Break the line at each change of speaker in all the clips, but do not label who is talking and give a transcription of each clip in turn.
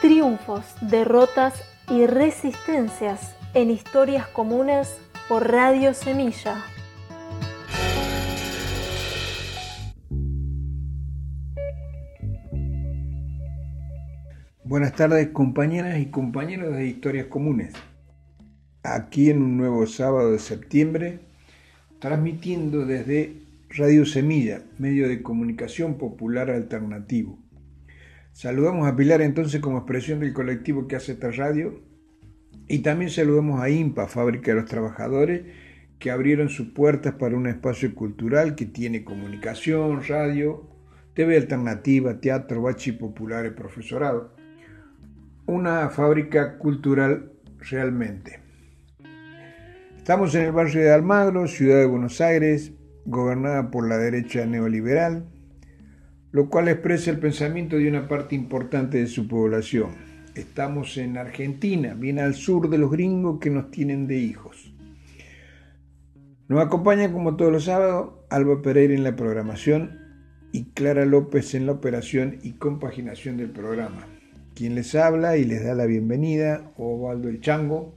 Triunfos, derrotas y resistencias en Historias Comunes por Radio Semilla.
Buenas tardes, compañeras y compañeros de Historias Comunes. Aquí en un nuevo sábado de septiembre, transmitiendo desde Radio Semilla, medio de comunicación popular alternativo. Saludamos a Pilar entonces como expresión del colectivo que hace esta radio y también saludamos a IMPA, Fábrica de los Trabajadores, que abrieron sus puertas para un espacio cultural que tiene comunicación, radio, TV alternativa, teatro, bachi popular y profesorado. Una fábrica cultural realmente. Estamos en el barrio de Almagro, ciudad de Buenos Aires, gobernada por la derecha neoliberal, lo cual expresa el pensamiento de una parte importante de su población. Estamos en Argentina, bien al sur de los gringos que nos tienen de hijos. Nos acompaña como todos los sábados Alba Pereira en la programación y Clara López en la operación y compaginación del programa. Quien les habla y les da la bienvenida, Osvaldo el Chango.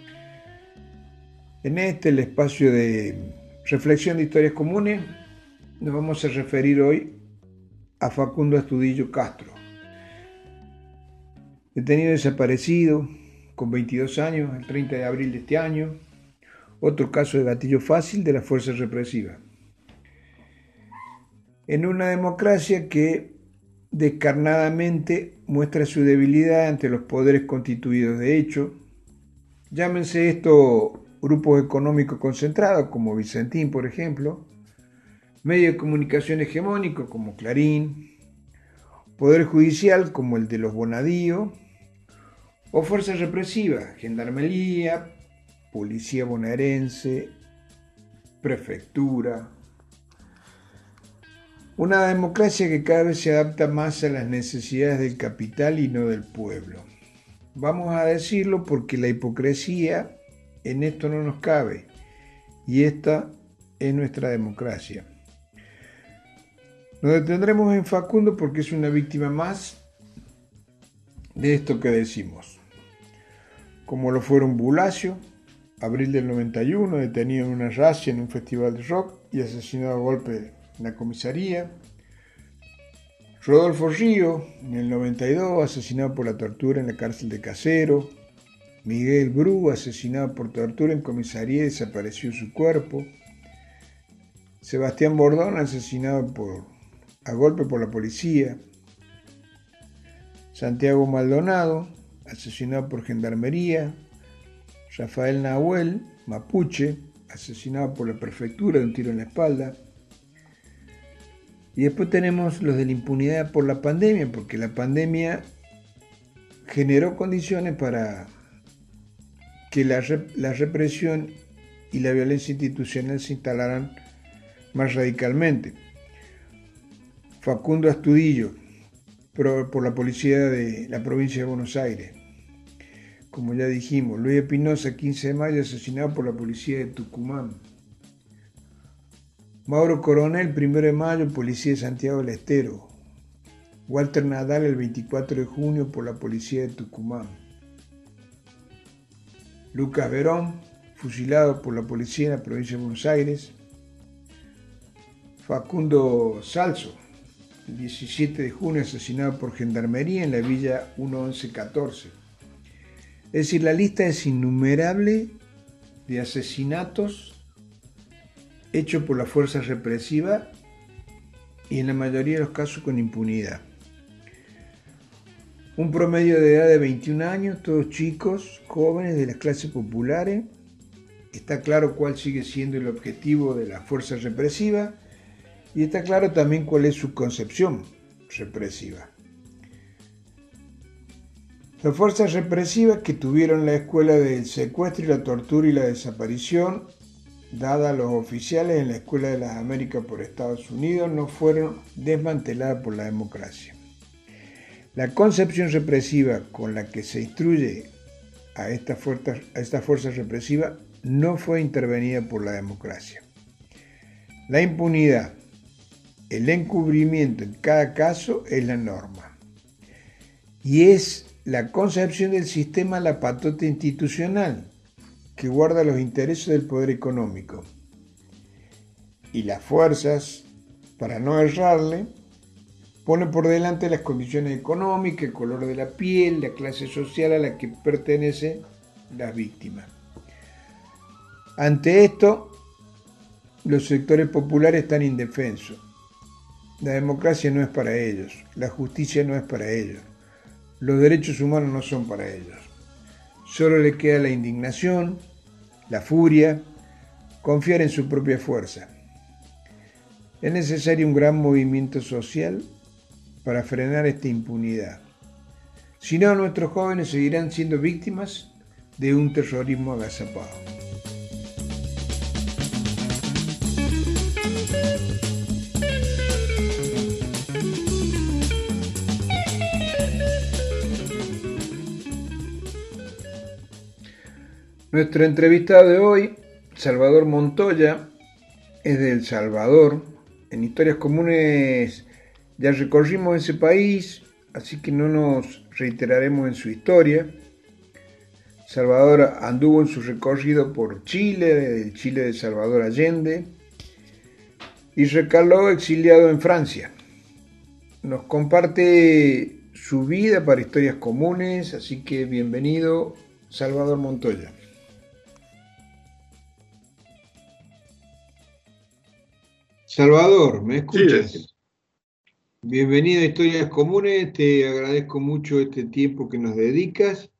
En el espacio de reflexión de historias comunes, nos vamos a referir hoy a Facundo Astudillo Castro, detenido desaparecido con 22 años, el 30 de abril de este año, otro caso de gatillo fácil de las fuerzas represivas. En una democracia que descarnadamente muestra su debilidad ante los poderes constituidos de hecho, llámense estos grupos económicos concentrados como Vicentín, por ejemplo, medios de comunicación hegemónicos como Clarín, poder judicial como el de los Bonadío, o fuerzas represivas, gendarmería, policía bonaerense, prefectura. Una democracia que cada vez se adapta más a las necesidades del capital y no del pueblo. Vamos a decirlo porque la hipocresía en esto no nos cabe, y esta es nuestra democracia. Nos detendremos en Facundo porque es una víctima más de esto que decimos. Como lo fueron Bulacio, abril del 91, detenido en una razzia en un festival de rock y asesinado a golpe en la comisaría. Rodolfo Río, en el 92, asesinado por la tortura en la cárcel de Caseros. Miguel Bru, asesinado por tortura en comisaría y desapareció su cuerpo. Sebastián Bordón, asesinado a golpe por la policía. Santiago Maldonado, asesinado por gendarmería. Rafael Nahuel, mapuche, asesinado por la prefectura de un tiro en la espalda. Y después tenemos los de la impunidad por la pandemia, porque la pandemia generó condiciones para que la represión y la violencia institucional se instalaran más radicalmente. Facundo Astudillo, por la policía de la provincia de Buenos Aires. Como ya dijimos, Luis Espinosa, 15 de mayo, asesinado por la policía de Tucumán. Mauro Coronel, 1 de mayo, policía de Santiago del Estero. Walter Nadal, el 24 de junio, por la policía de Tucumán. Lucas Verón, fusilado por la policía en la provincia de Buenos Aires. Facundo Salso, el 17 de junio, asesinado por gendarmería en la villa 1114. Es decir, la lista es innumerable de asesinatos hechos por las fuerzas represivas y en la mayoría de los casos con impunidad. Un promedio de edad de 21 años, todos chicos, jóvenes de las clases populares. Está claro cuál sigue siendo el objetivo de las fuerzas represivas y está claro también cuál es su concepción represiva. Las fuerzas represivas que tuvieron la escuela del secuestro y la tortura y la desaparición, dada a los oficiales en la Escuela de las Américas por Estados Unidos, no fueron desmanteladas por la democracia. La concepción represiva con la que se instruye a estas fuerzas represivas no fue intervenida por la democracia. La impunidad, el encubrimiento en cada caso es la norma. Y es la concepción del sistema la patota institucional, que guarda los intereses del poder económico. Y las fuerzas, para no errarle, ponen por delante las condiciones económicas, el color de la piel, la clase social a la que pertenecen las víctimas. Ante esto, los sectores populares están indefensos. La democracia no es para ellos, la justicia no es para ellos, los derechos humanos no son para ellos. Solo le queda la indignación, la furia, confiar en su propia fuerza. Es necesario un gran movimiento social para frenar esta impunidad. Si no, nuestros jóvenes seguirán siendo víctimas de un terrorismo agazapado. Nuestro entrevistado de hoy, Salvador Montoya, es de El Salvador. En Historias Comunes ya recorrimos ese país, así que no nos reiteraremos en su historia. Salvador anduvo en su recorrido por Chile, desde el Chile de Salvador Allende, y recaló exiliado en Francia. Nos comparte su vida para Historias Comunes, así que bienvenido, Salvador Montoya. Salvador, ¿me escuchas?
Sí.
Bienvenido a Historias Comunes, te agradezco mucho este tiempo que nos dedicas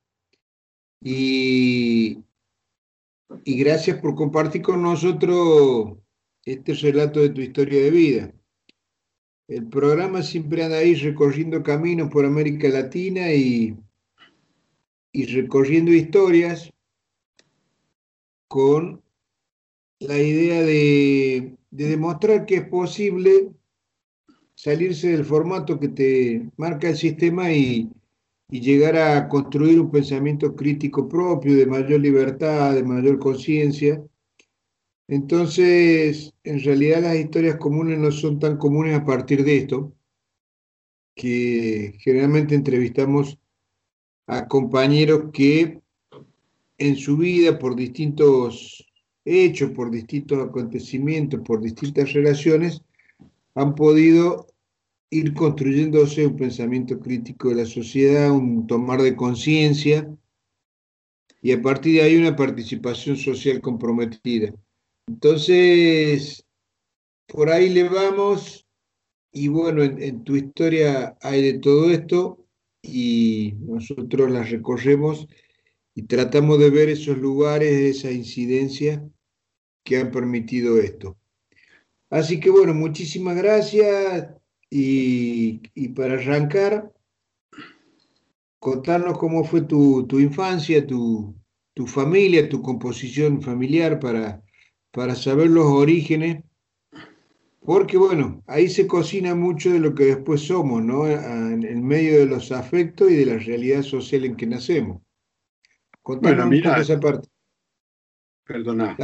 y gracias por compartir con nosotros este relato de tu historia de vida. El programa siempre anda ahí recorriendo caminos por América Latina y recorriendo historias con la idea de demostrar que es posible salirse del formato que te marca el sistema y llegar a construir un pensamiento crítico propio, de mayor libertad, de mayor conciencia. Entonces, en realidad las historias comunes no son tan comunes a partir de esto, que generalmente entrevistamos a compañeros que en su vida, por distintos hechos, por distintos acontecimientos, por distintas relaciones, han podido ir construyéndose un pensamiento crítico de la sociedad, un tomar de conciencia y a partir de ahí una participación social comprometida. Entonces, por ahí le vamos y bueno, en tu historia hay de todo esto y nosotros las recorremos y tratamos de ver esos lugares, esa incidencia que han permitido esto. Así que bueno, muchísimas gracias y para arrancar, contarnos cómo fue tu infancia, tu familia, tu composición familiar para saber los orígenes, porque bueno, ahí se cocina mucho de lo que después somos, ¿no? En medio de los afectos y de la realidad social en que nacemos.
Bueno,
Contanos un poco
mira,
esa parte.
perdona.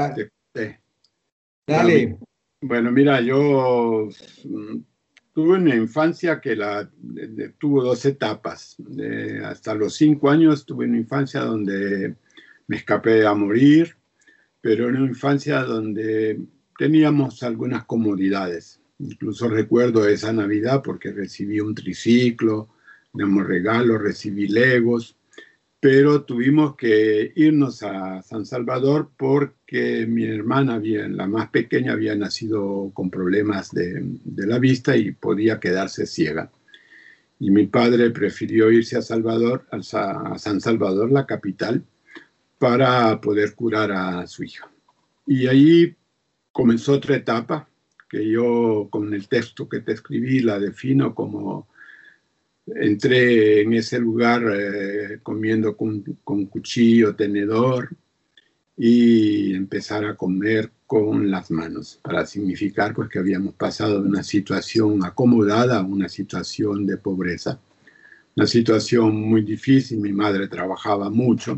Dale.
Bueno, mira, yo tuve una infancia que tuvo dos etapas. Hasta los 5 años tuve una infancia donde me escapé a morir, pero una infancia donde teníamos algunas comodidades. Incluso recuerdo esa Navidad porque recibí un triciclo, tenemos regalos, recibí Legos, pero tuvimos que irnos a San Salvador porque mi hermana, la más pequeña, había nacido con problemas de la vista y podía quedarse ciega. Y mi padre prefirió irse a Salvador, a San Salvador, la capital, para poder curar a su hija. Y ahí comenzó otra etapa que yo, con el texto que te escribí, la defino como: entré en ese lugar comiendo con cuchillo, tenedor, y empezar a comer con las manos, para significar pues que habíamos pasado de una situación acomodada a una situación de pobreza, una situación muy difícil. Mi madre trabajaba mucho,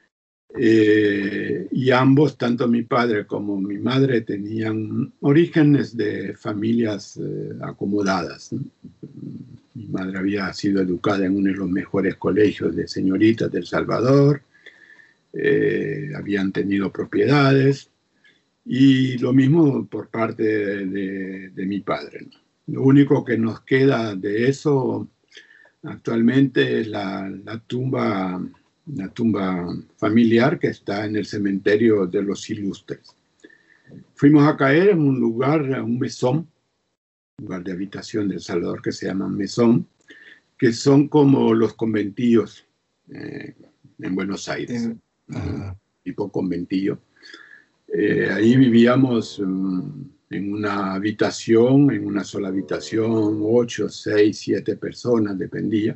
y ambos, tanto mi padre como mi madre, tenían orígenes de familias acomodadas, ¿no? Mi madre había sido educada en uno de los mejores colegios de señoritas de El Salvador, habían tenido propiedades, y lo mismo por parte de mi padre, ¿no? Lo único que nos queda de eso actualmente es la tumba familiar que está en el cementerio de los Ilustres. Fuimos a caer en un lugar, un mesón, un lugar de habitación de El Salvador que se llama mesón, que son como los conventillos en Buenos Aires, tipo conventillo. Ahí vivíamos en una habitación, en una sola habitación, 8, 6, 7 personas, dependía.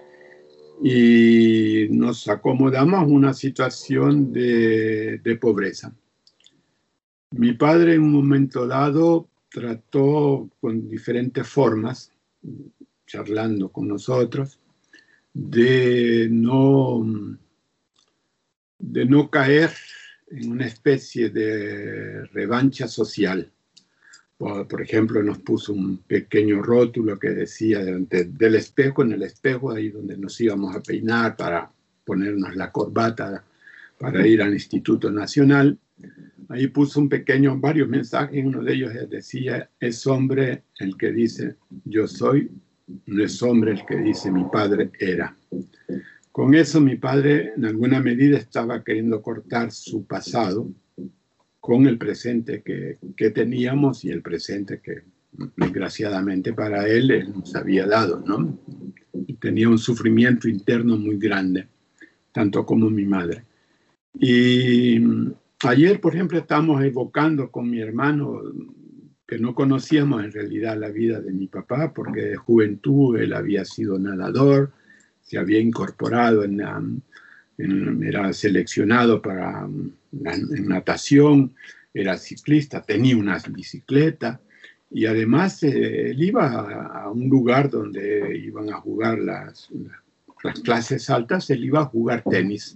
Y nos acomodamos a una situación de pobreza. Mi padre en un momento dado trató con diferentes formas, charlando con nosotros, de no caer en una especie de revancha social. Por ejemplo, nos puso un pequeño rótulo que decía delante del espejo, en el espejo, ahí donde nos íbamos a peinar para ponernos la corbata para ir al Instituto Nacional. Ahí puso varios mensajes, uno de ellos decía: es hombre el que dice yo soy, no es hombre el que dice mi padre era. Con eso mi padre en alguna medida estaba queriendo cortar su pasado con el presente que teníamos y el presente que desgraciadamente para él nos había dado, ¿no? Tenía un sufrimiento interno muy grande, tanto como mi madre. Y ayer, por ejemplo, estábamos evocando con mi hermano, que no conocíamos en realidad la vida de mi papá, porque de juventud él había sido nadador, se había incorporado era seleccionado para en natación, era ciclista, tenía una bicicleta, y además él iba a un lugar donde iban a jugar las clases altas, él iba a jugar tenis.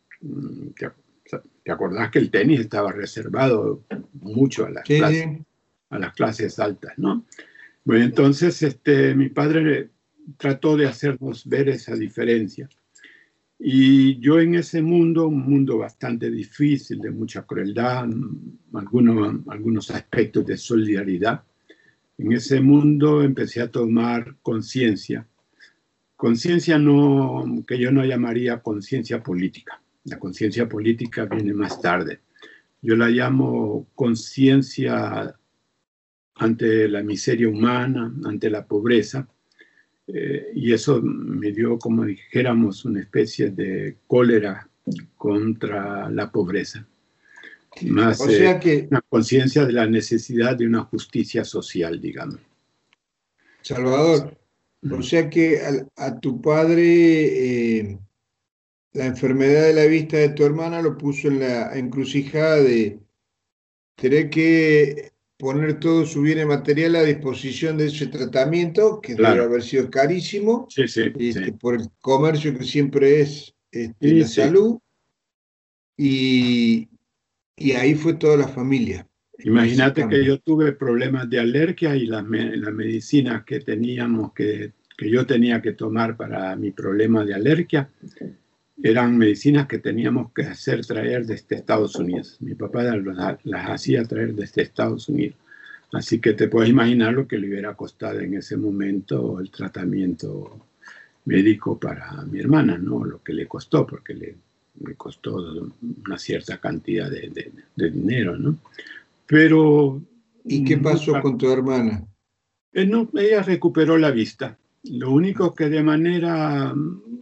¿Te acordás que el tenis estaba reservado mucho a las clases altas, ¿no? Bueno, entonces mi padre trató de hacernos ver esa diferencia. Y yo en ese mundo, un mundo bastante difícil, de mucha crueldad, algunos aspectos de solidaridad, en ese mundo empecé a tomar conciencia. Conciencia que yo no llamaría conciencia política. La conciencia política viene más tarde. Yo la llamo conciencia ante la miseria humana, ante la pobreza. Y eso me dio, como dijéramos, una especie de cólera contra la pobreza. Más una conciencia de la necesidad de una justicia social, digamos.
Salvador, o sea que a tu padre la enfermedad de la vista de tu hermana lo puso en la encrucijada de tener que poner todo su bien material a disposición de ese tratamiento, que
Claro.
debe haber sido carísimo,
Sí,
por el comercio que siempre es la salud, y ahí fue toda la familia.
Imagínate que yo tuve problemas de alergia y las medicinas que teníamos que yo tenía que tomar para mi problema de alergia eran medicinas que teníamos que hacer traer desde Estados Unidos. Mi papá las hacía traer desde Estados Unidos. Así que te puedes imaginar lo que le hubiera costado en ese momento el tratamiento médico para mi hermana, ¿no? Lo que le costó, porque le costó una cierta cantidad de dinero, ¿no? Pero...
¿Y qué pasó con tu hermana?
Ella recuperó la vista. Lo único que de manera...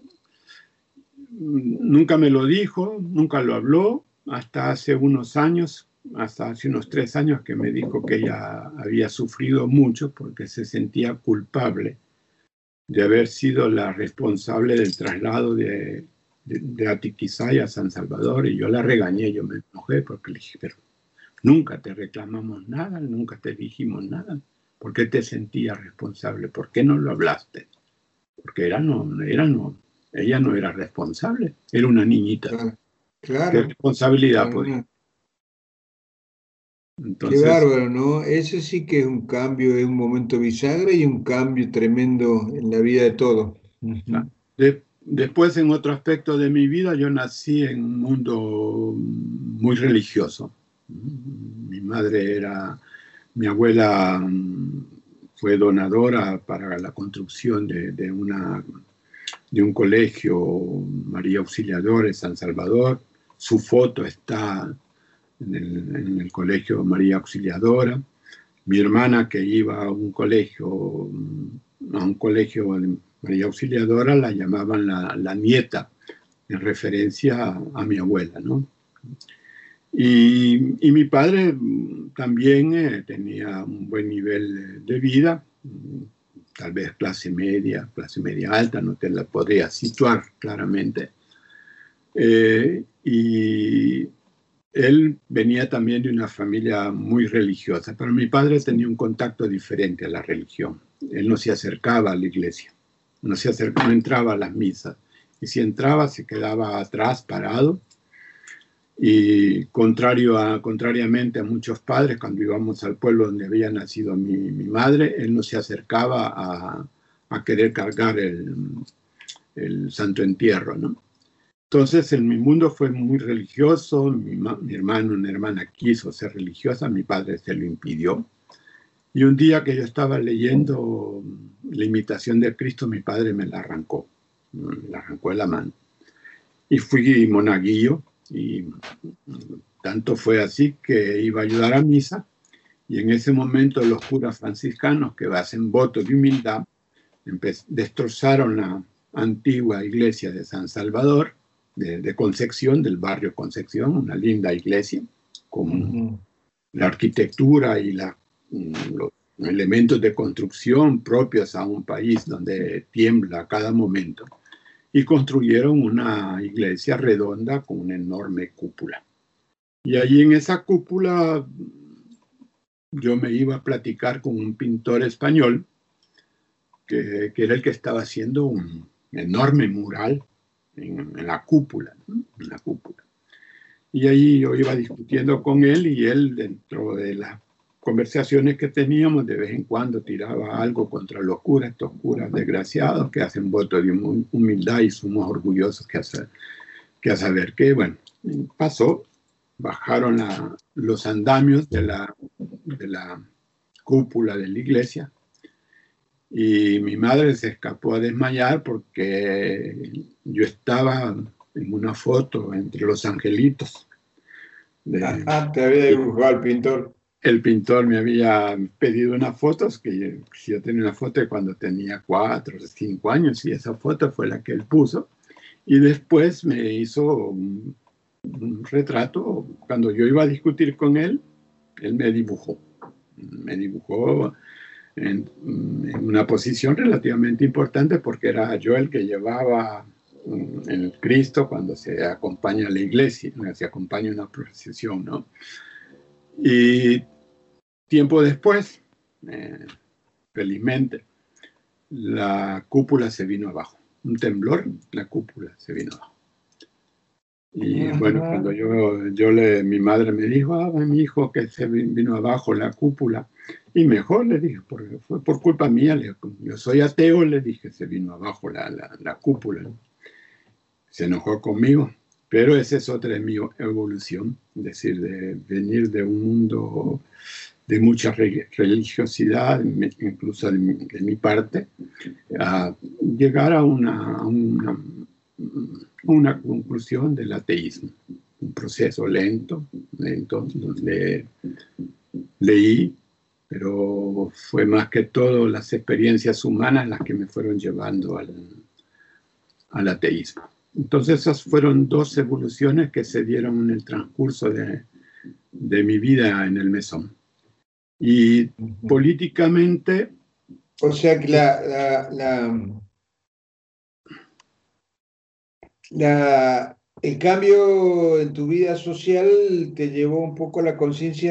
nunca me lo dijo, nunca lo habló, hasta hace unos años, hasta hace unos 3 años que me dijo que ella había sufrido mucho porque se sentía culpable de haber sido la responsable del traslado de Atiquizay a San Salvador, y yo la regañé, yo me enojé porque le dije, pero nunca te reclamamos nada, nunca te dijimos nada, ¿por qué te sentías responsable? ¿Por qué no lo hablaste? Porque ella no era responsable, era una niñita.
Claro.
¿Qué responsabilidad podía?
Qué
Entonces,
bárbaro, ¿no? Ese sí que es un cambio, es un momento bisagra y un cambio tremendo en la vida de todos.
ah,
Ujú.
después en otro aspecto de mi vida, yo nací en un mundo muy religioso. Mi abuela fue donadora para la construcción de un colegio María Auxiliadora en San Salvador. Su foto está en el colegio María Auxiliadora. Mi hermana que iba a un colegio de María Auxiliadora, la llamaban la nieta, en referencia a mi abuela, ¿no? Y mi padre también tenía un buen nivel de vida, tal vez clase media alta, no te la podría situar claramente. Y él venía también de una familia muy religiosa, pero mi padre tenía un contacto diferente a la religión. Él no se acercaba a la iglesia, no entraba a las misas. Y si entraba, se quedaba atrás, parado. Y contrariamente a muchos padres, cuando íbamos al pueblo donde había nacido mi madre, él no se acercaba a querer cargar el santo entierro, ¿no? Entonces, en mi mundo fue muy religioso, mi hermano, una hermana quiso ser religiosa, mi padre se lo impidió. Y un día que yo estaba leyendo La imitación de Cristo, mi padre me la arrancó de la mano. Y fui monaguillo, y tanto fue así que iba a ayudar a misa, y en ese momento los curas franciscanos que hacen voto de humildad destrozaron la antigua iglesia de San Salvador, de Concepción, del barrio Concepción, una linda iglesia, con
Ujú.
la arquitectura y los elementos de construcción propios a un país donde tiembla a cada momento, y construyeron una iglesia redonda con una enorme cúpula. Y allí en esa cúpula yo me iba a platicar con un pintor español que era el que estaba haciendo un enorme mural en la cúpula, ¿no? En la cúpula. Y ahí yo iba discutiendo con él, y él, dentro de las conversaciones que teníamos, de vez en cuando tiraba algo contra los curas, estos curas desgraciados que hacen voto de humildad y somos orgullosos que a saber qué. Bueno, pasó, bajaron los andamios de la cúpula de la iglesia, y mi madre se escapó a desmayar porque yo estaba en una foto entre los angelitos. De,
Ajá, te había dibujado el pintor.
el pintor me había pedido unas fotos, yo tenía una foto de cuando tenía 4 o 5 años, y esa foto fue la que él puso. Y después me hizo un retrato. Cuando yo iba a discutir con él me dibujó. Me dibujó en una posición relativamente importante, porque era yo el que llevaba el Cristo cuando se acompaña a la iglesia, se acompaña una procesión, ¿no? Y tiempo después, eh, felizmente, la cúpula se vino abajo. Un temblor, la cúpula se vino abajo. Y bueno,
Ajá.
cuando mi madre me dijo, mi hijo, que se vino abajo la cúpula. Y mejor, le dije, porque fue por culpa mía. Yo soy ateo, le dije, se vino abajo la cúpula. Se enojó conmigo, pero esa es otra de mi evolución, es decir, de venir de un mundo de mucha religiosidad, incluso de mi parte, a llegar a una conclusión del ateísmo. Un proceso lento, donde leí, pero fue más que todo las experiencias humanas las que me fueron llevando al ateísmo. Entonces esas fueron dos evoluciones que se dieron en el transcurso de mi vida en el Mesón. Y
Ujú.
políticamente,
O sea que el cambio en tu vida social te llevó un poco a la conciencia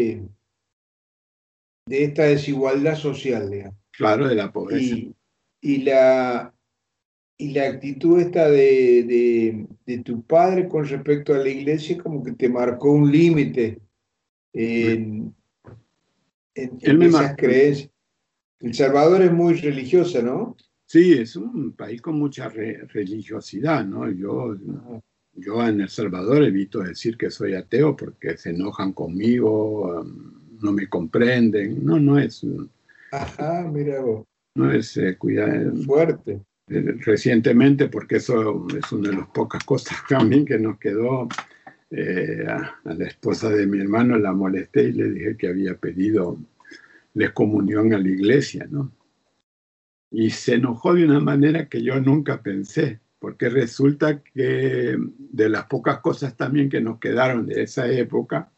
de esta desigualdad social, digamos.
claro, de la pobreza.
Y, y la, y la actitud esta de tu padre con respecto a la iglesia como que te marcó un límite en,
Él
en
me
esas
marcó.
creencias. El Salvador es muy religiosa, ¿no?
Sí, es un país con mucha religiosidad, ¿no? Yo en El Salvador evito decir que soy ateo porque se enojan conmigo, no me comprenden. No,
Ajá, mira vos,
no es
qué fuerte.
recientemente, porque eso es una de las pocas cosas también que nos quedó. A la esposa de mi hermano la molesté y le dije que había pedido la excomunión a la iglesia, ¿no? Y se enojó de una manera que yo nunca pensé, porque resulta que de las pocas cosas también que nos quedaron de esa época,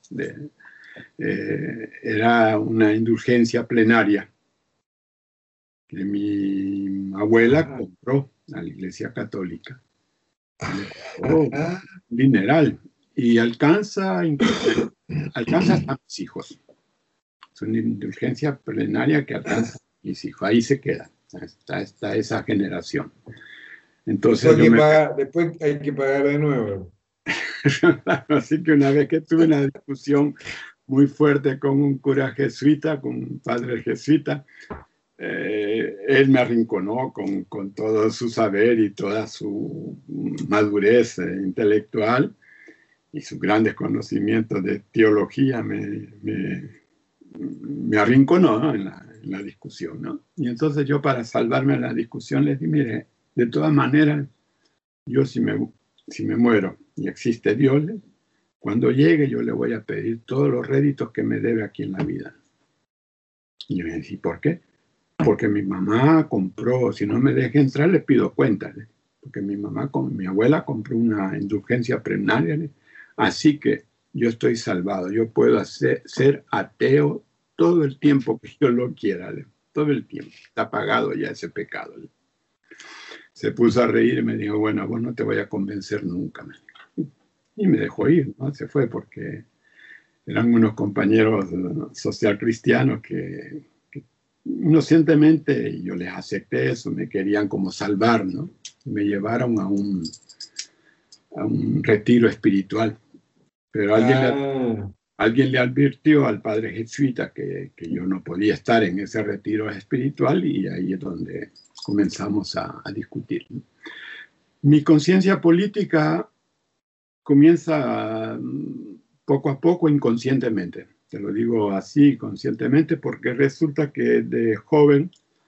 era una indulgencia plenaria que mi abuela
Ajá,
compró a la iglesia católica. Le costó
ajá.
un dineral y alcanza hasta mis hijos. Es una indulgencia plenaria que alcanza a mis hijos. Ahí se queda. Está esa generación. Entonces
Después hay que pagar de nuevo.
Así que una vez que tuve una discusión muy fuerte con un cura jesuita, con un padre jesuita, él me arrinconó con todo su saber y toda su madurez intelectual y sus grandes conocimientos de teología me arrinconó, ¿no? en la discusión, ¿no? Y entonces yo, para salvarme de la discusión, les dije, mire, de todas maneras, yo si me muero y existe Dios, cuando llegue yo le voy a pedir todos los réditos que me debe aquí en la vida. Y yo me decía, ¿por qué? Porque mi mamá compró, si no me deja entrar, le pido cuentas. Porque mi abuela compró una indulgencia plenaria. Así que yo estoy salvado. Yo puedo ser ateo todo el tiempo que yo lo quiera. Todo el tiempo. Está pagado ya ese pecado. Se puso a reír y me dijo, bueno, vos no te voy a convencer nunca. Y me dejó ir, ¿no? Se fue porque eran unos compañeros social cristianos que inocentemente yo les acepté eso, me querían como salvar, ¿no? Me llevaron a un retiro espiritual, pero
Ah,
alguien le advirtió al padre jesuita que yo no podía estar en ese retiro espiritual y ahí es donde comenzamos a discutir, ¿no? Mi conciencia política comienza poco a poco, inconscientemente. Te lo digo así, conscientemente, porque resulta que de joven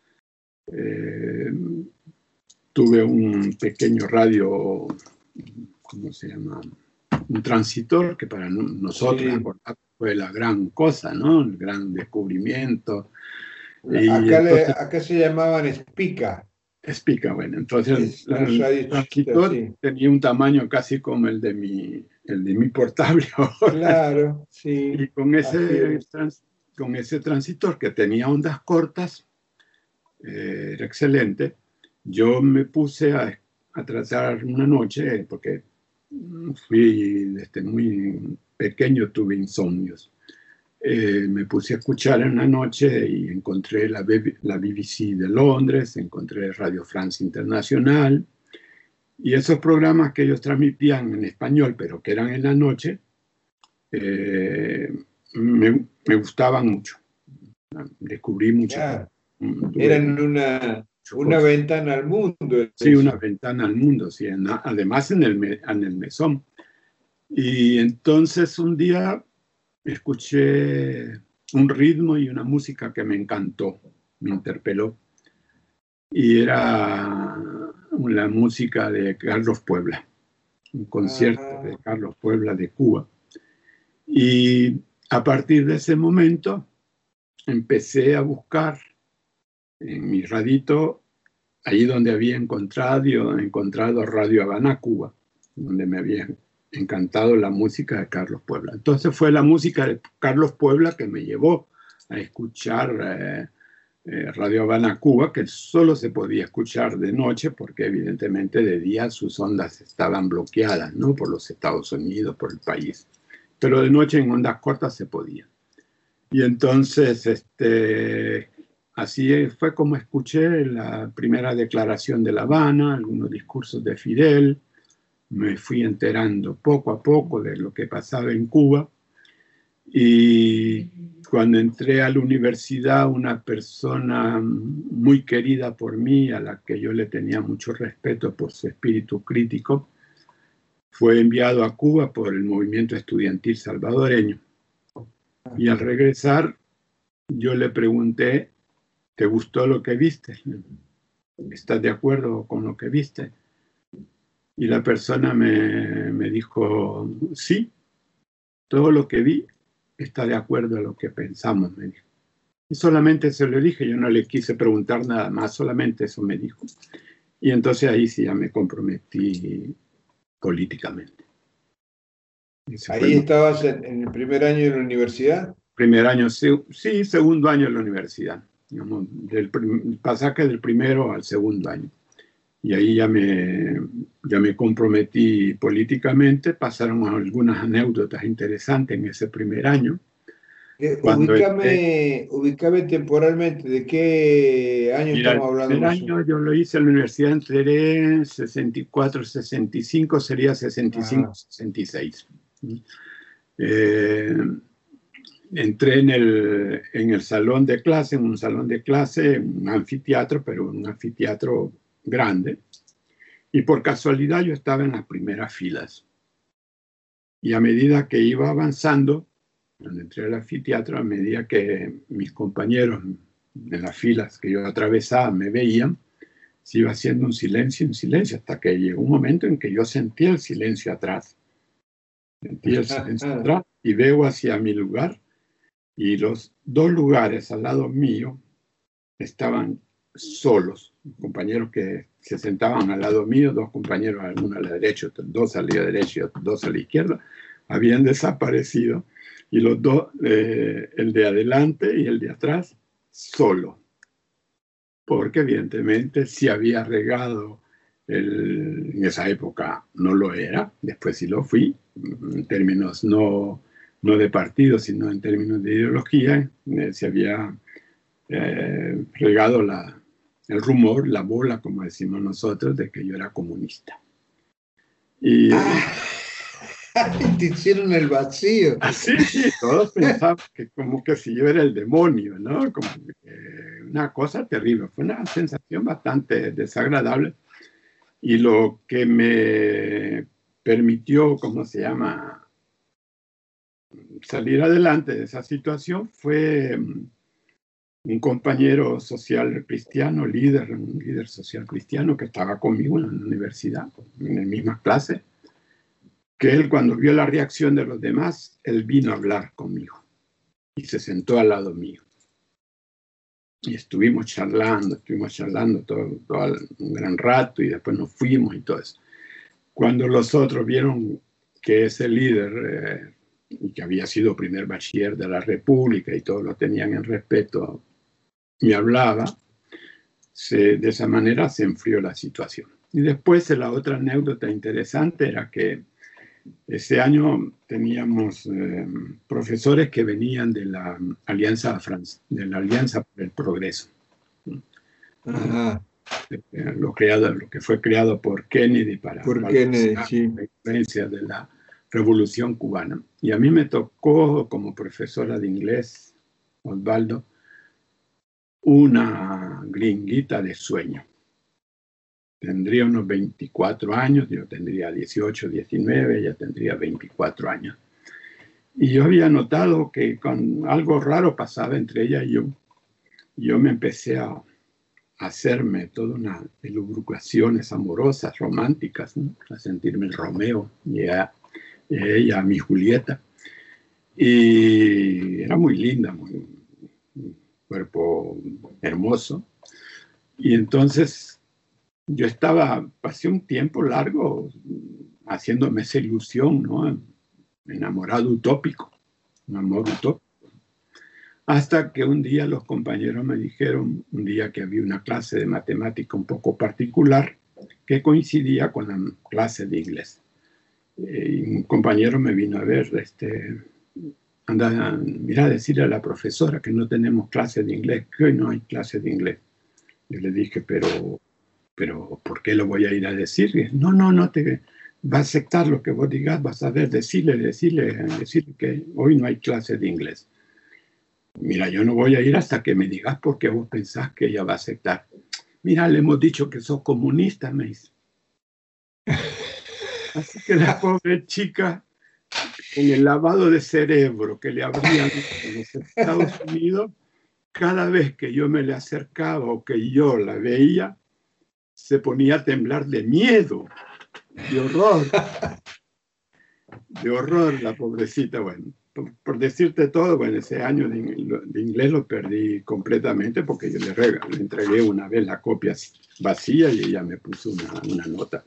tuve un pequeño radio, ¿cómo se llama? Un transitor que para nosotros
sí.
fue la gran cosa, ¿no? El gran descubrimiento. Y entonces,
Acá se llamaban espica.
explica, bueno, entonces
Es una
el
radio chiquita,
transitor
sí.
tenía un tamaño casi como el de mi portable ahora.
Claro,
Y
sí. Así era.
con ese transitor que tenía ondas cortas, era excelente. Yo me puse a tratar una noche, porque fui desde muy pequeño, tuve insomnios. Me puse a escuchar en una noche y encontré la BBC de Londres, encontré Radio France Internacional, y esos programas que ellos transmitían en español, pero que eran en la noche, eh, me gustaban mucho. Descubrí muchas cosas.
Claro.
Tuve
Eran
muchas
una
cosas.
ventana al mundo,
Sí, una
eso.
ventana al mundo, sí, además en el mesón. Y entonces un día escuché un ritmo y una música que me encantó, me interpeló, y era la música de Carlos Puebla, un concierto de
Ah,
Carlos Puebla de Cuba. Y a partir de ese momento empecé a buscar en mi radito, ahí donde había encontrado Radio Habana, Cuba, donde me había encantado la música de Carlos Puebla. Entonces fue la música de Carlos Puebla que me llevó a escuchar Radio Habana, Cuba, que solo se podía escuchar de noche porque evidentemente de día sus ondas estaban bloqueadas, ¿no? Por los Estados Unidos, por el país. Pero de noche en ondas cortas se podía. Y entonces, así fue como escuché la primera declaración de La Habana, algunos discursos de Fidel, me fui enterando poco a poco de lo que pasaba en Cuba Y cuando entré a la universidad, una persona muy querida por mí, a la que yo le tenía mucho respeto por su espíritu crítico, fue enviado a Cuba por el movimiento estudiantil salvadoreño. Y al regresar, yo le pregunté, ¿te gustó lo que viste? ¿Estás de acuerdo con lo que viste? Y la persona me dijo, sí, todo lo que vi está de acuerdo a lo que pensamos, me dijo. Y solamente se lo dije, yo no le quise preguntar nada más, solamente eso me dijo. Y entonces ahí sí ya me comprometí políticamente.
¿Ahí estabas en el primer año de la universidad?
Primer año, sí, segundo año de la universidad. Digamos, del pasaje del primero al segundo año. Y ahí ya me comprometí políticamente. Pasaron algunas anécdotas interesantes en ese primer año.
Ubícame temporalmente, ¿de qué año estamos hablando?
El primer año yo lo hice en la universidad, entré en 64, 65, sería 65, 66. Entré en el salón de clase, en un salón de clase, un anfiteatro, pero un anfiteatro grande. Y por casualidad yo estaba en las primeras filas. Y a medida que iba avanzando, cuando entré al anfiteatro, a medida que mis compañeros en las filas que yo atravesaba me veían, se iba haciendo un silencio, hasta que llegó un momento en que yo sentí el silencio atrás. Sentí el silencio atrás y veo hacia mi lugar, y los dos lugares al lado mío estaban solos. Compañeros que se sentaban al lado mío, dos compañeros, uno a la derecha, dos a la derecha y dos a la izquierda, habían desaparecido. Y los dos, el de adelante y el de atrás, solo. Porque evidentemente si había regado, en esa época no lo era, después sí lo fui, en términos no de partido, sino en términos de ideología, se había regado el rumor, la bola, como decimos nosotros, de que yo era comunista. Y
te hicieron el vacío.
Sí, todos pensaban que como que si yo era el demonio, ¿no? Como una cosa terrible. Fue una sensación bastante desagradable. Y lo que me permitió, ¿cómo se llama?, salir adelante de esa situación fue un compañero social cristiano, un líder social cristiano que estaba conmigo en la universidad, en la misma clase, que él, cuando vio la reacción de los demás, él vino a hablar conmigo y se sentó al lado mío. Y estuvimos charlando todo un gran rato, y después nos fuimos y todo eso. Cuando los otros vieron que ese líder, que había sido primer bachiller de la República y todos lo tenían en respeto, me hablaba, de esa manera se enfrió la situación. Y después la otra anécdota interesante era que ese año teníamos profesores que venían de la Alianza por el Progreso.
Ajá.
Lo que fue creado por Kennedy para
sí,
la influencia de la Revolución Cubana. Y a mí me tocó, como profesora de inglés, Osvaldo, una gringuita de sueño. Tendría unos 24 años, yo tendría 18, 19, ella tendría 24 años. Y yo había notado que con algo raro pasaba entre ella y yo. Yo me empecé a hacerme todas unas elucubraciones amorosas, románticas, ¿no?, a sentirme el Romeo y ella mi Julieta. Y era muy linda, un cuerpo hermoso. Y entonces yo pasé un tiempo largo haciéndome esa ilusión, ¿no?, enamorado utópico, un amor utópico. Hasta que un día los compañeros me dijeron, un día que había una clase de matemática un poco particular que coincidía con la clase de inglés. Y un compañero me vino a ver, anda, mira, a decirle a la profesora que no tenemos clase de inglés, que hoy no hay clase de inglés. Yo le dije, pero ¿por qué lo voy a ir a decir? No va a aceptar lo que vos digas, vas a ver, decirle que hoy no hay clase de inglés. Mira, yo no voy a ir hasta que me digas por qué vos pensás que ella va a aceptar. Mira, le hemos dicho que sos comunista, me dice. Así que la pobre chica, en el lavado de cerebro que le habrían en los Estados Unidos, cada vez que yo me le acercaba o que yo la veía, se ponía a temblar de miedo, de horror la pobrecita. Bueno, por decirte todo, bueno, ese año de inglés lo perdí completamente porque yo le entregué una vez la copia vacía y ella me puso una nota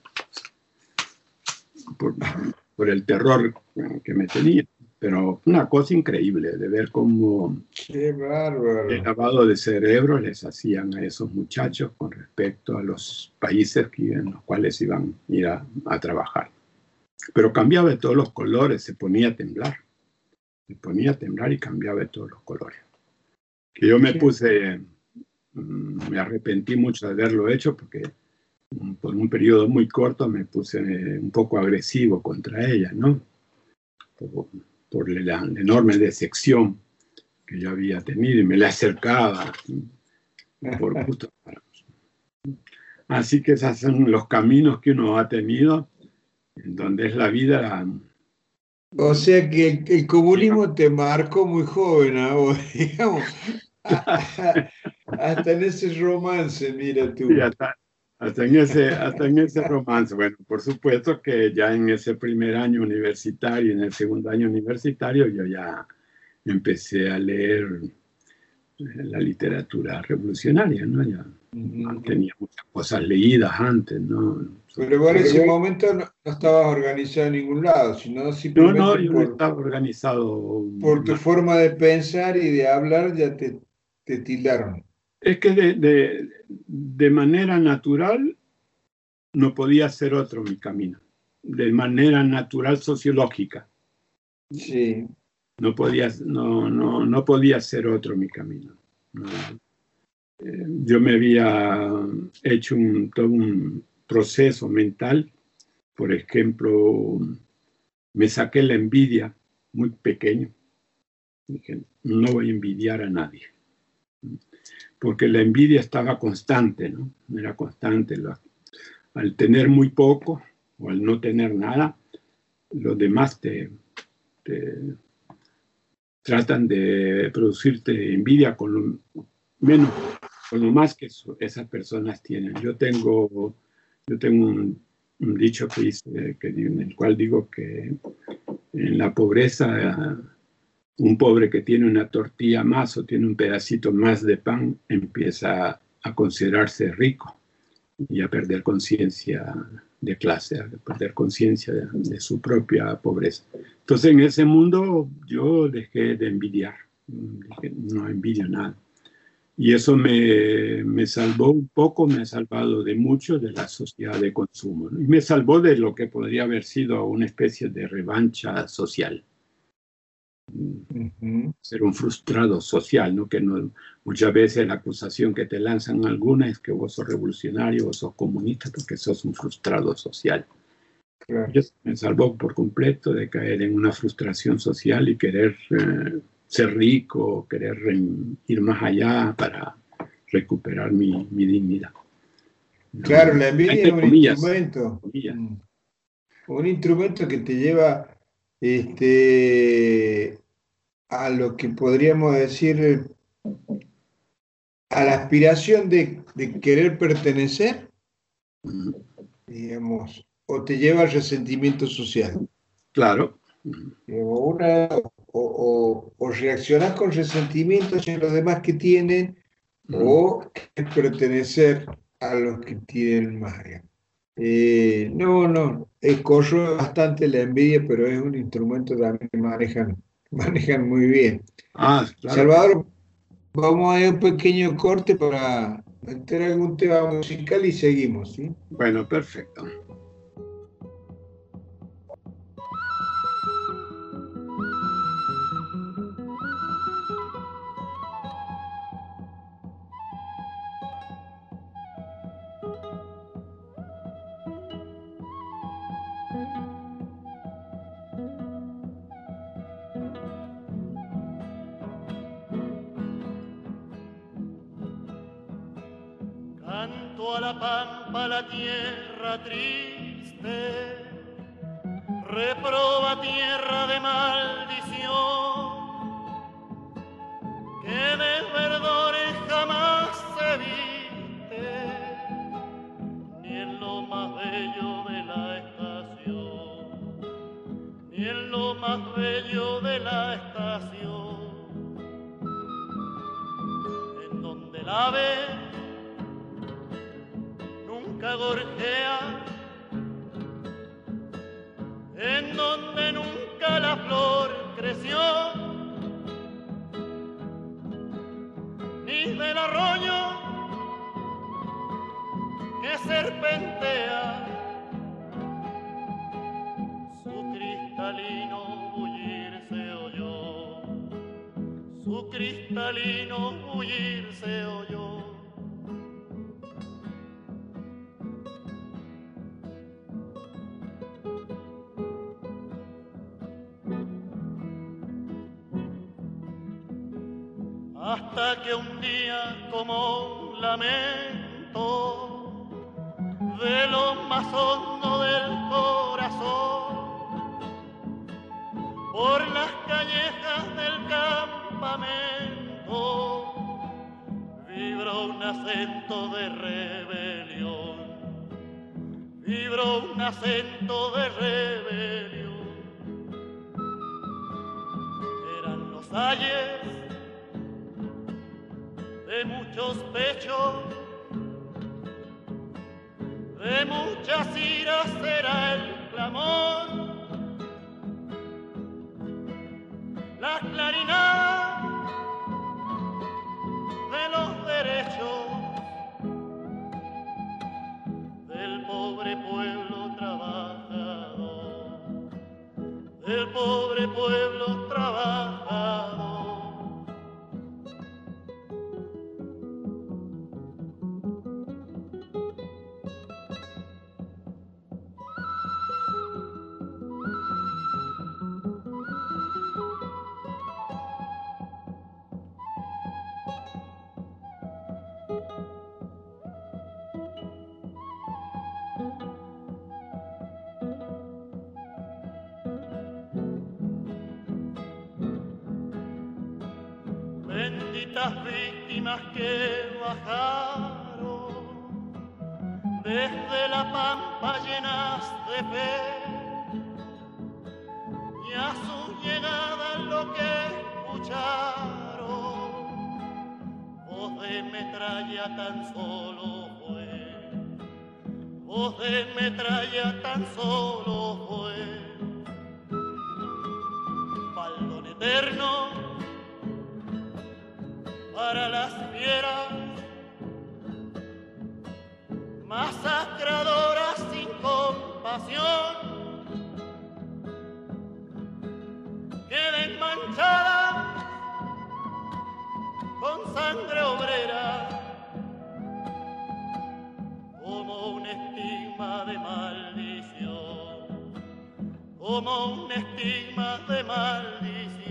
por el terror que me tenía. Pero una cosa increíble de ver cómo
¡Qué bárbaro!
el lavado de cerebro les hacían a esos muchachos con respecto a los países en los cuales iban a ir a trabajar. Pero cambiaba de todos los colores, se ponía a temblar. Se ponía a temblar y cambiaba de todos los colores. Que yo me arrepentí mucho de haberlo hecho porque por un periodo muy corto me puse un poco agresivo contra ella, ¿no? Por la enorme decepción que yo había tenido y me la acercaba por gusto. Así que esos son los caminos que uno ha tenido, en donde es la vida.
O sea que el comunismo te marcó muy joven, digamos, hasta en ese romance, mira tú.
Sí, hasta en ese romance. Bueno, por supuesto que ya en ese primer año universitario, en el segundo año universitario, yo ya empecé a leer la literatura revolucionaria, ¿no? Ya tenía muchas cosas leídas antes, ¿no?
Pero por ese momento no estabas organizado en ningún lado, sino simplemente
Yo no estaba organizado.
por tu forma de pensar y de hablar ya te tildaron.
Es que de manera natural no podía ser otro mi camino, de manera natural sociológica.
Sí.
No podía ser otro mi camino. Yo me había hecho todo un proceso mental. Por ejemplo, me saqué la envidia muy pequeño. Dije, no voy a envidiar a nadie. Porque la envidia estaba constante, ¿no? Era constante. Al tener muy poco o al no tener nada, los demás te tratan de producirte envidia con lo más que esas personas tienen. Yo tengo un dicho en el cual digo que en la pobreza, un pobre que tiene una tortilla más o tiene un pedacito más de pan empieza a considerarse rico y a perder conciencia de clase, a perder conciencia de su propia pobreza. Entonces, en ese mundo yo dejé de envidiar, dije, no envidio nada. Y eso me salvó un poco, me ha salvado de mucho de la sociedad de consumo, ¿no? Y me salvó de lo que podría haber sido una especie de revancha social. Ser un frustrado social, ¿no? Muchas veces la acusación que te lanzan algunas es que vos sos revolucionario, vos sos comunista, porque sos un frustrado social.
Claro.
Eso me salvó por completo de caer en una frustración social y querer ser rico, querer ir más allá para recuperar mi dignidad.
Claro, la envidia es un
Comillas,
instrumento.
comillas.
Un instrumento que te lleva a lo que podríamos decir, a la aspiración de querer pertenecer, digamos, o te lleva al resentimiento social.
Claro.
O reaccionás con resentimiento hacia los demás que tienen, o querés pertenecer a los que tienen más. No, corro bastante la envidia, pero es un instrumento también que manejan muy bien.
Claro.
Salvador, vamos a ir a un pequeño corte para meter algún tema musical y seguimos, ¿sí?
Bueno, perfecto.
Llevó a la pampa la tierra triste, reproba tierra de maldición, que de verdores jamás se viste, ni en lo más bello de la estación, ni en lo más bello de la estación, en donde el ave nunca gorjea, en donde nunca la flor creció, ni del arroyo que serpentea su cristalino bullir se oyó, su cristalino bullir se oyó. Hasta que un día, como un lamento de lo más hondo del corazón, por las callejas del campamento vibró un acento de rebelión, vibró un acento de rebelión. Eran los ayes de muchos pechos, de muchas iras será el clamor, la clarinada de los derechos del pobre pueblo trabajador, del pobre pueblo trabajador. Benditas víctimas que bajaron desde la pampa llenas de fe, y a su llegada lo que escucharon, voz de metralla tan solo fue, voz de metralla tan solo fue, baldón eterno para las fieras, masacradoras sin compasión, queden manchadas con sangre obrera, como un estigma de maldición, como un estigma de maldición.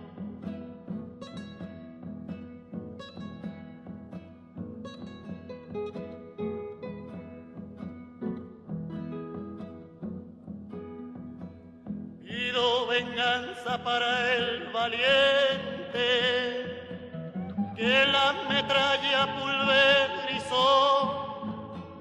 Pido venganza para el valiente que la metralla pulverizó.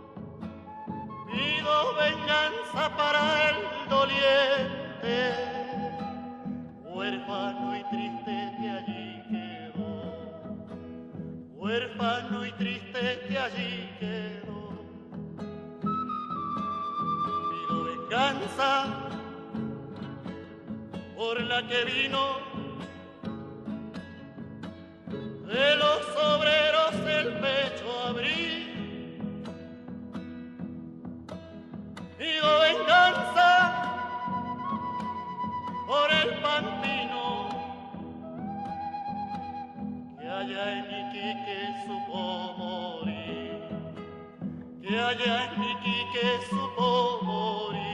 Pido venganza para el doliente, huérfano y triste que allí quedó, huérfano y triste que allí quedó. Pido venganza por la que vino de los obreros el pecho abrí. Pido venganza por el pantino que allá en Iquique supo morir, que allá en Iquique supo morir.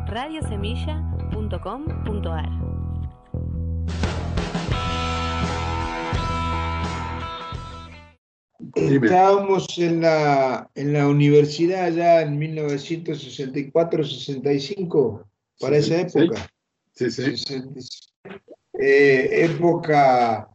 radiosemilla.com.ar.
Estábamos en la universidad ya en 1964-65, para esa época.
Sí, sí.
66. Época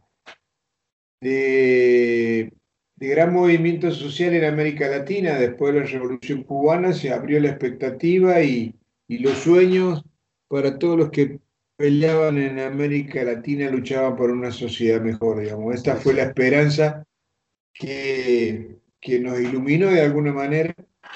de gran movimiento social en América Latina. Después de la Revolución Cubana se abrió la expectativa y los sueños para todos los que peleaban en América Latina, luchaban por una sociedad mejor, digamos. Esta fue la esperanza que nos iluminó de alguna manera,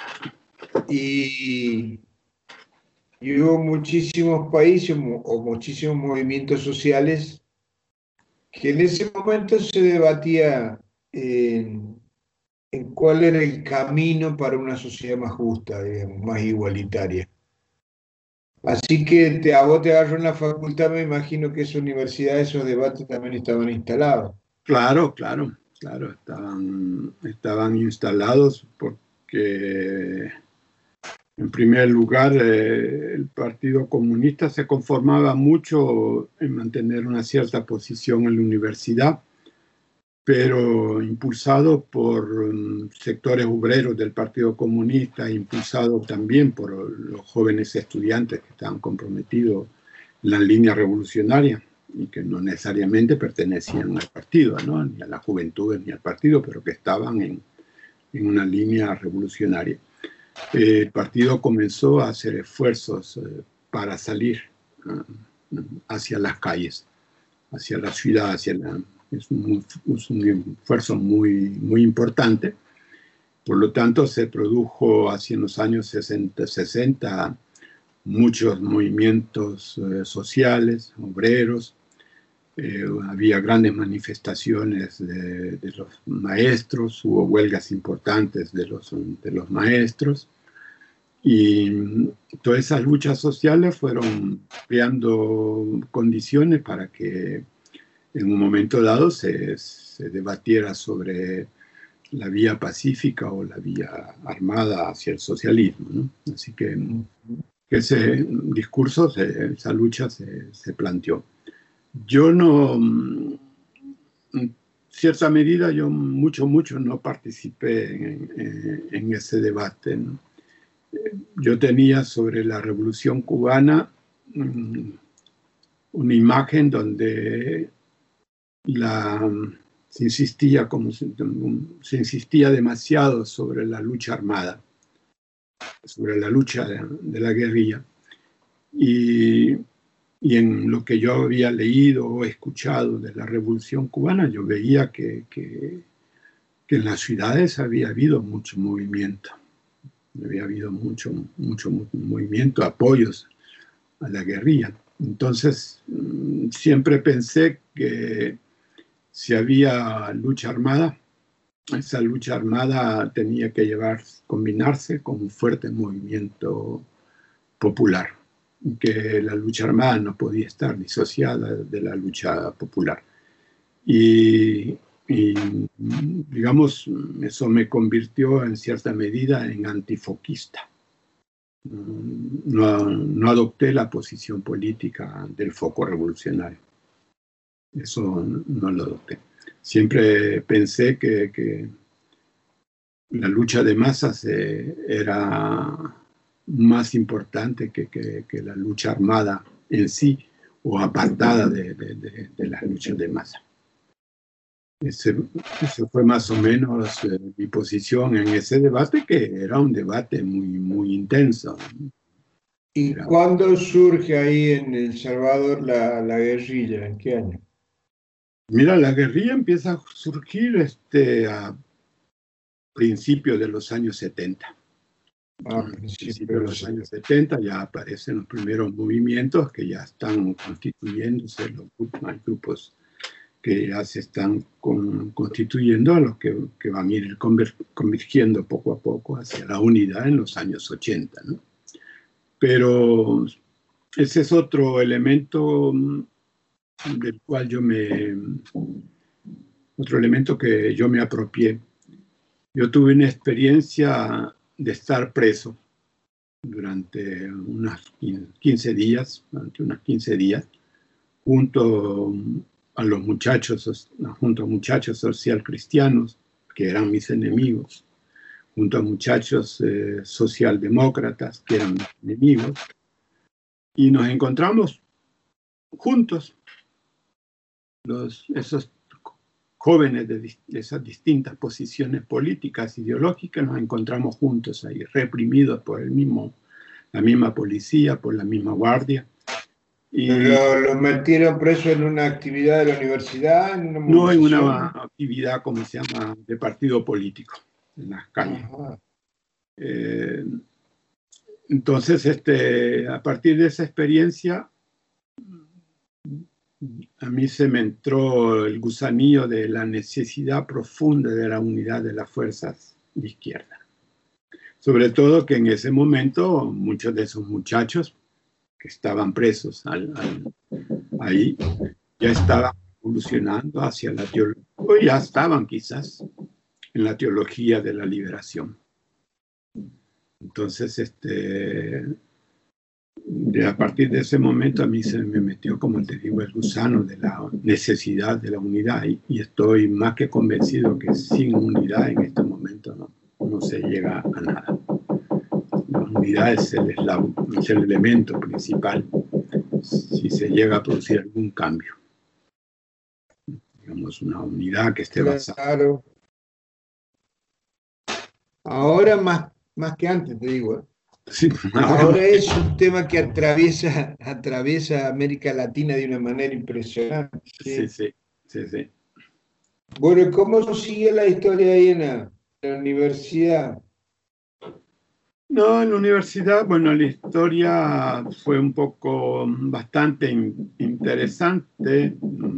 y hubo muchísimos países o muchísimos movimientos sociales que en ese momento se debatía en cuál era el camino para una sociedad más justa, digamos, más igualitaria. Así que a vos te agarró en la facultad, me imagino que esa universidad, esos debates también estaban instalados.
Claro, estaban instalados porque, en primer lugar, el Partido Comunista se conformaba mucho en mantener una cierta posición en la universidad, pero impulsado por sectores obreros del Partido Comunista, impulsado también por los jóvenes estudiantes que estaban comprometidos en la línea revolucionaria y que no necesariamente pertenecían al partido, ¿no? Ni a las juventudes ni al partido, pero que estaban en una línea revolucionaria. El partido comenzó a hacer esfuerzos para salir hacia las calles, hacia la ciudad, es un esfuerzo muy importante. Por lo tanto, se produjo hacia los años 60 muchos movimientos sociales, obreros. Había grandes manifestaciones de los maestros, hubo huelgas importantes de los maestros, y todas esas luchas sociales fueron creando condiciones para que en un momento dado se debatiera sobre la vía pacífica o la vía armada hacia el socialismo, ¿no? Así que ese discurso, esa lucha se planteó. Yo no, en cierta medida, yo mucho no participé en ese debate, ¿no? Yo tenía sobre la Revolución Cubana una imagen donde se insistía demasiado sobre la lucha armada, sobre la lucha de la guerrilla, y en lo que yo había leído o escuchado de la Revolución Cubana, yo veía que en las ciudades había habido mucho movimiento, mucho movimiento, apoyos a la guerrilla. Entonces, siempre pensé que si había lucha armada, esa lucha armada tenía que combinarse con un fuerte movimiento popular, que la lucha armada no podía estar disociada de la lucha popular. Y digamos, eso me convirtió en cierta medida en antifoquista. No adopté la posición política del foco revolucionario. Eso no lo adopté. Siempre pensé que la lucha de masas era más importante que la lucha armada en sí, o apartada de las luchas de masa. Ese fue más o menos mi posición en ese debate, que era un debate muy intenso.
¿Y cuándo surge ahí en El Salvador la guerrilla? ¿En qué año?
Mira, la guerrilla empieza a surgir a principios de los años 70. A principios de los años 70 ya aparecen los primeros movimientos que ya están constituyéndose, hay grupos que ya se están constituyendo, a los que van a ir convirtiendo poco a poco hacia la unidad en los años 80, ¿no? Pero ese es otro elemento del cual otro elemento que yo me apropié. Yo tuve una experiencia de estar preso durante unos 15 días, junto a muchachos social cristianos, que eran mis enemigos, junto a muchachos socialdemócratas, que eran mis enemigos, y nos encontramos juntos, esos jóvenes de esas distintas posiciones políticas, ideológicas, nos encontramos juntos ahí, reprimidos por la misma policía, por la misma guardia. Y
¿Lo metieron preso en una actividad de la universidad?
No en una actividad, como se llama, de partido político, en las calles. Entonces, a partir de esa experiencia, a mí se me entró el gusanillo de la necesidad profunda de la unidad de las fuerzas de izquierda. Sobre todo que en ese momento muchos de esos muchachos que estaban presos ahí ya estaban evolucionando hacia la teología, o ya estaban quizás en la teología de la liberación. Entonces, a partir de ese momento a mí se me metió, como te digo, el gusano de la necesidad de la unidad, y estoy más que convencido que sin unidad en este momento no se llega a nada. La unidad es el elemento principal si se llega a producir algún cambio. Digamos, una unidad que esté basada.
Claro. Ahora más que antes, te digo.
Sí,
ahora es un tema que atraviesa América Latina de una manera impresionante.
Sí.
Bueno, ¿cómo sigue la historia ahí en la universidad?
No, en la universidad, bueno, la historia fue bastante interesante.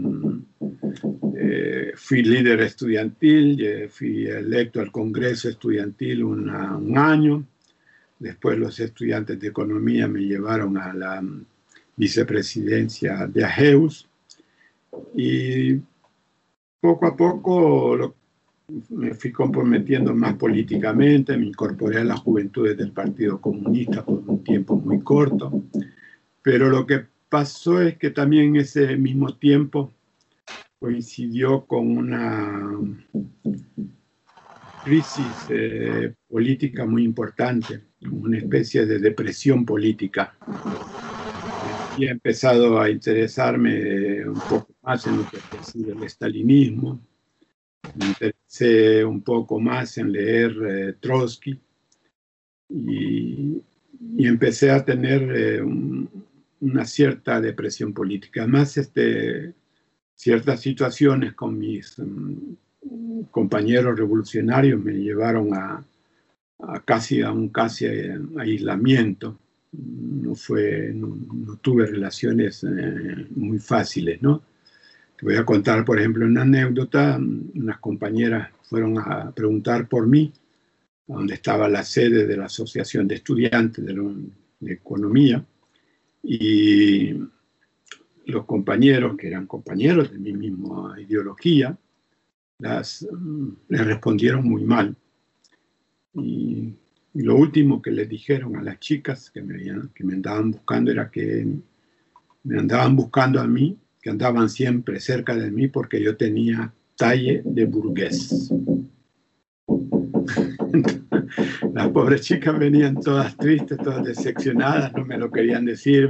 Fui líder estudiantil, fui electo al Congreso Estudiantil un año. Después los estudiantes de economía me llevaron a la vicepresidencia de AGEUS. Y poco a poco me fui comprometiendo más políticamente, me incorporé a las juventudes del Partido Comunista por un tiempo muy corto, pero lo que pasó es que también en ese mismo tiempo coincidió con una crisis política muy importante, una especie de depresión política. Y he empezado a interesarme un poco más en lo que ha sido el estalinismo. Me interesé un poco más en leer Trotsky y empecé a tener una cierta depresión política. Además, ciertas situaciones con mis compañeros revolucionarios me llevaron a un aislamiento. No tuve relaciones muy fáciles, ¿no? Te voy a contar, por ejemplo, una anécdota. Unas compañeras fueron a preguntar por mí, donde estaba la sede de la Asociación de Estudiantes de Economía, y los compañeros, que eran compañeros de mi misma ideología, les respondieron muy mal. Y lo último que les dijeron a las chicas que me andaban buscando era que me andaban buscando a mí, que andaban siempre cerca de mí porque yo tenía talle de burgués. Las pobres chicas venían todas tristes, todas decepcionadas, no me lo querían decir,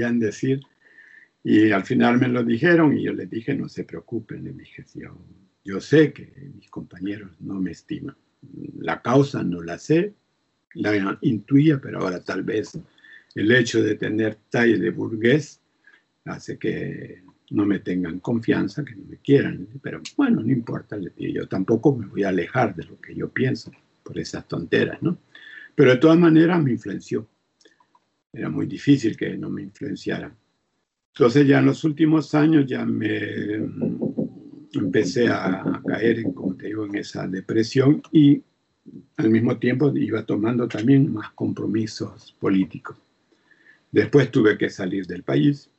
y al final me lo dijeron y yo les dije, no se preocupen, les dije, yo sé que mis compañeros no me estiman. La causa no la sé, la intuía, pero ahora tal vez el hecho de tener talle de burgués hace que no me tengan confianza, que no me quieran. Pero bueno, no importa, les digo, yo tampoco me voy a alejar de lo que yo pienso por esas tonteras, ¿no? Pero de todas maneras me influenció. Era muy difícil que no me influenciara. Entonces ya en los últimos años ya me empecé a caer, como te digo, en esa depresión, y al mismo tiempo iba tomando también más compromisos políticos. Después tuve que salir del país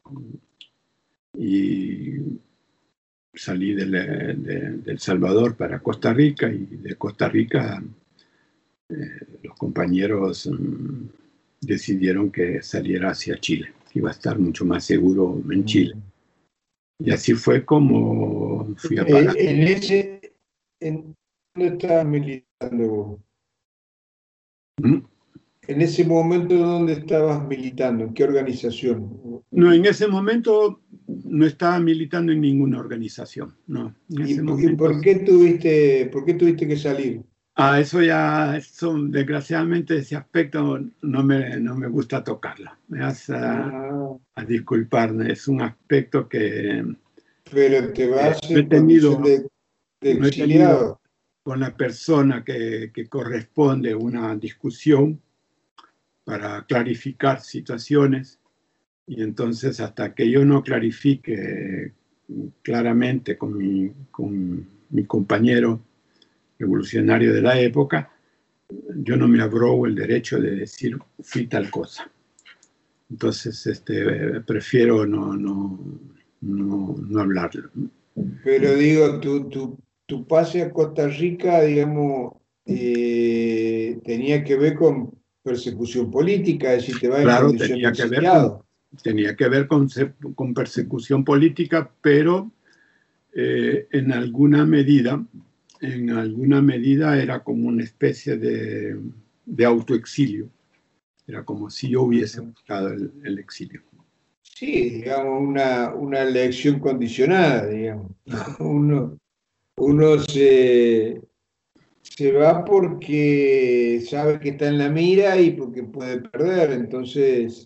y salí de El Salvador para Costa Rica, y de Costa Rica los compañeros decidieron que saliera hacia Chile, que iba a estar mucho más seguro en Chile. Y así fue como fui a parar.
¿Dónde estabas militando vos?
¿Mm?
En ese momento, ¿dónde estabas militando? ¿En qué organización?
No, en ese momento no estaba militando en ninguna organización. No, en ese
¿Y
momento.
por qué tuviste que salir?
Eso desgraciadamente ese aspecto no me gusta tocarlo. Me vas a disculparme, es un aspecto que
Pero te vas
no he
en condición de
no he
exiliado.
tenido con la persona que corresponde una discusión para clarificar situaciones, y entonces hasta que yo no clarifique claramente con mi compañero revolucionario de la época, yo no me abrogo el derecho de decir fui tal cosa. Entonces prefiero no hablarlo.
Pero digo, tu pase a Costa Rica, digamos, tenía que ver con persecución política, es decir, te vas en
Claro,
condición de exiliado.
tenía que ver con persecución política, pero en alguna medida era como una especie de autoexilio. Era como si yo hubiese buscado el exilio.
Sí, digamos, una elección condicionada, digamos. Uno se va porque sabe que está en la mira y porque puede perder, entonces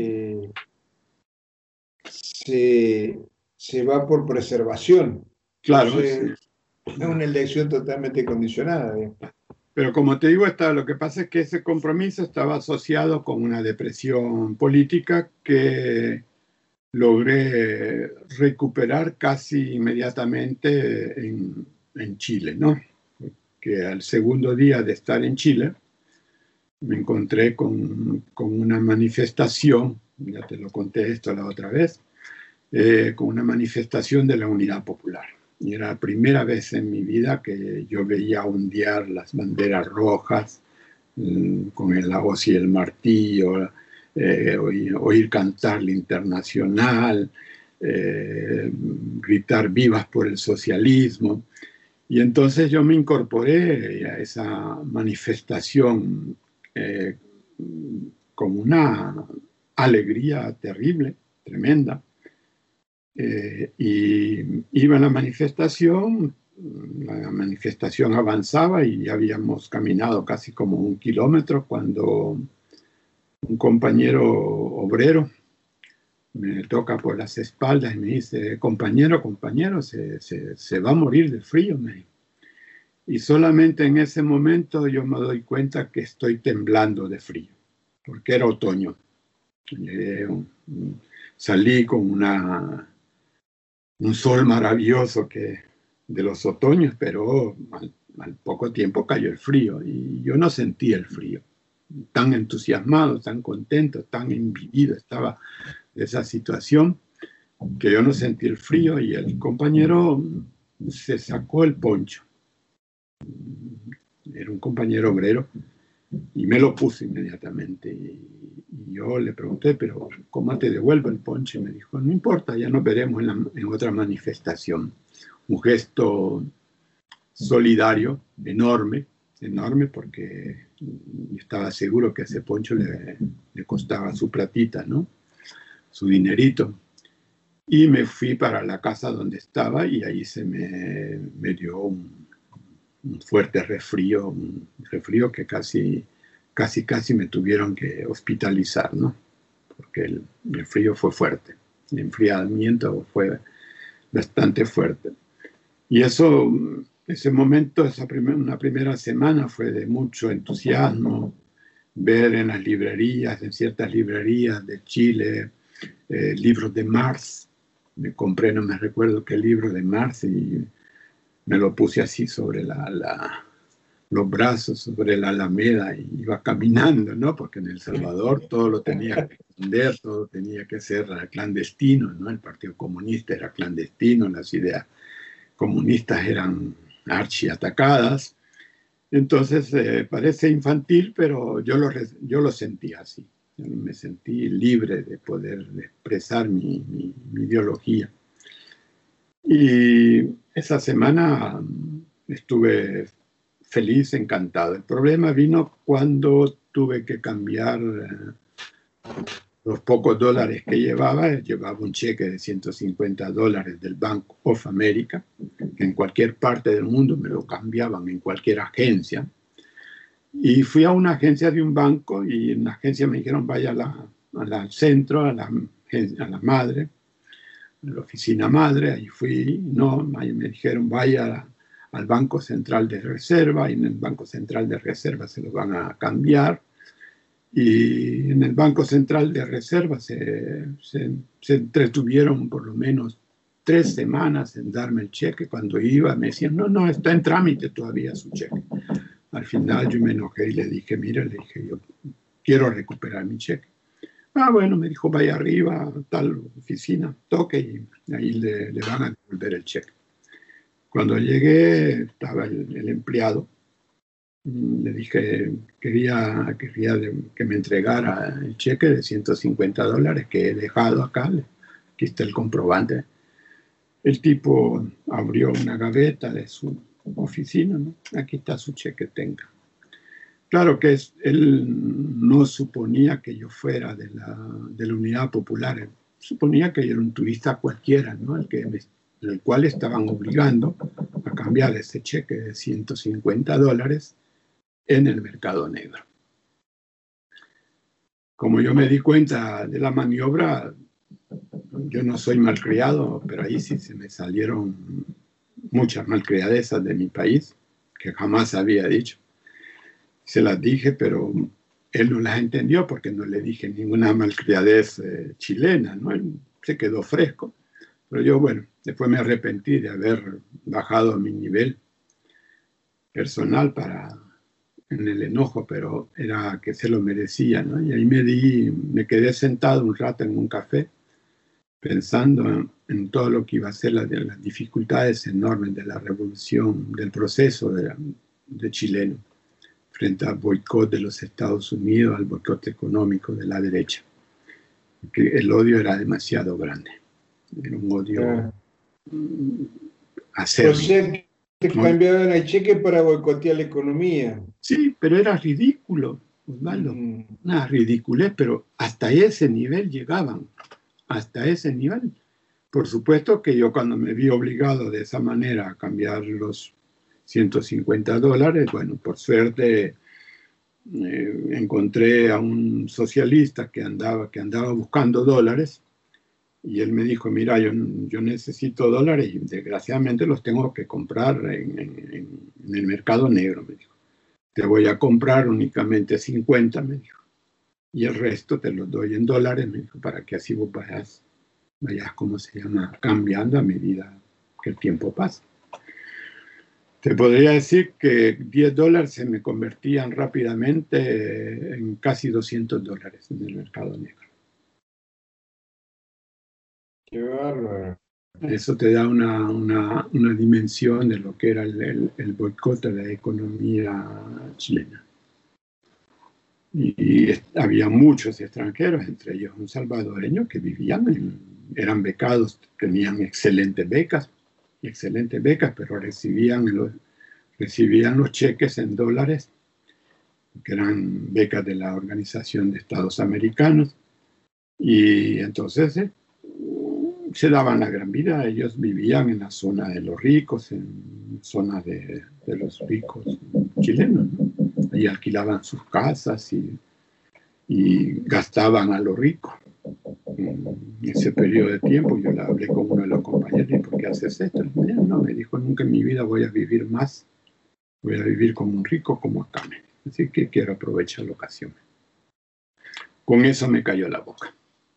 se va por preservación.
Claro,
Entonces,
sí.
es una elección totalmente condicionada, digamos.
Pero como te digo, lo que pasa es que ese compromiso estaba asociado con una depresión política que logré recuperar casi inmediatamente en Chile, ¿no? Que al segundo día de estar en Chile me encontré con una manifestación, ya te lo conté esto la otra vez, con una manifestación de la Unidad Popular. Y era la primera vez en mi vida que yo veía ondear las banderas rojas con el La Hoz y el Martillo, oír cantar la Internacional, gritar vivas por el socialismo. Y entonces yo me incorporé a esa manifestación con una alegría terrible, tremenda. Y iba a la manifestación avanzaba y ya habíamos caminado casi como 1 kilómetro cuando un compañero obrero me toca por las espaldas y me dice, compañero, se va a morir de frío. Y solamente en ese momento yo me doy cuenta que estoy temblando de frío, porque era otoño. Salí con un sol maravilloso de los otoños, pero al poco tiempo cayó el frío y yo no sentí el frío. Tan entusiasmado, tan contento, tan envidido estaba de esa situación que yo no sentí el frío, y el compañero se sacó el poncho. Era un compañero obrero y me lo puso inmediatamente. Y yo le pregunté, pero ¿cómo te devuelvo el poncho? Y me dijo, no importa, ya nos veremos en otra manifestación. Un gesto solidario, enorme porque estaba seguro que a ese poncho le costaba su platita, ¿no? Su dinerito. Y me fui para la casa donde estaba y ahí se me dio un fuerte resfrío, un resfrío que casi me tuvieron que hospitalizar, ¿no? Porque el frío fue fuerte, el enfriamiento fue bastante fuerte. Y ese momento, una primera semana fue de mucho entusiasmo, ver en las librerías, en ciertas librerías de Chile, libros de Marx. Me compré, no me recuerdo qué libro de Marx, y me lo puse así sobre los brazos, sobre la Alameda, y iba caminando, ¿no? Porque en El Salvador todo lo tenía que esconder, todo tenía que ser clandestino, ¿no? El Partido Comunista era clandestino, las ideas comunistas eran archiatacadas. Entonces parece infantil, pero yo lo sentía así. Me sentí libre de poder expresar mi ideología. Y esa semana estuve feliz, encantado. El problema vino cuando tuve que cambiar los pocos dólares que llevaba un cheque de $150 del Bank of America, que en cualquier parte del mundo me lo cambiaban, en cualquier agencia. Y fui a una agencia de un banco y en la agencia me dijeron vaya al centro, a la madre, a la oficina madre. Ahí fui, no, ahí me dijeron vaya al Banco Central de Reserva y en el Banco Central de Reserva se lo van a cambiar. Y en el Banco Central de Reserva se entretuvieron por lo menos 3 semanas en darme el cheque. Cuando iba me decían, no, está en trámite todavía su cheque. Al final yo me enojé y le dije, mira, yo quiero recuperar mi cheque. Bueno, me dijo, vaya arriba a tal oficina, toque y ahí le van a devolver el cheque. Cuando llegué estaba el empleado. Le dije, quería que me entregara el cheque de $150 que he dejado acá. Aquí está el comprobante. El tipo abrió una gaveta de su oficina, ¿no? Aquí está su cheque, tenga. Claro que él no suponía que yo fuera de la Unidad Popular. Suponía que yo era un turista cualquiera, ¿no? El cual estaban obligando a cambiar ese cheque de $150 en el mercado negro. Como yo me di cuenta de la maniobra, yo no soy malcriado, pero ahí sí se me salieron muchas malcriadezas de mi país, que jamás había dicho. Se las dije, pero él no las entendió porque no le dije ninguna malcriadez chilena, ¿no? Él se quedó fresco. Pero yo, bueno, después me arrepentí de haber bajado a mi nivel personal en el enojo, pero era que se lo merecía, ¿no? Y ahí me quedé sentado un rato en un café pensando en todo lo que iba a ser las dificultades enormes de la revolución, del proceso de chileno, frente al boicot de los Estados Unidos, al boicot económico de la derecha. Que el odio era demasiado grande. Era un odio acérrimo.
O sea, te cambiaban el cheque para boicotear la economía.
Sí, pero era ridículo, Osvaldo. Una ridiculez, pero hasta ese nivel llegaban. Hasta ese nivel. Por supuesto que yo cuando me vi obligado de esa manera a cambiar los $150, bueno, por suerte encontré a un socialista que andaba buscando dólares y él me dijo, mira, yo necesito dólares y desgraciadamente los tengo que comprar en el mercado negro, me dijo. Te voy a comprar únicamente 50, me dijo. Y el resto te los doy en dólares, me dijo, para que así vos vayas, ¿cómo se llama?, cambiando a medida que el tiempo pasa. Te podría decir que $10 se me convertían rápidamente en casi $200 en el mercado negro.
Qué bárbaro.
Eso te da una dimensión de lo que era el boicot de la economía chilena. Y había muchos extranjeros, entre ellos un salvadoreño, que eran becados, tenían excelentes becas, pero recibían los cheques en dólares, que eran becas de la Organización de Estados Americanos, y entonces se daban la gran vida. Ellos vivían en la zona de los ricos, en zona de los ricos chilenos, ¿no? Y alquilaban sus casas y gastaban a lo rico. En ese periodo de tiempo yo le hablé con uno de los compañeros, ¿y por qué haces esto? No, me dijo, nunca en mi vida voy a vivir más, voy a vivir como un rico como acá. Así que quiero aprovechar la ocasión. Con eso me cayó la boca.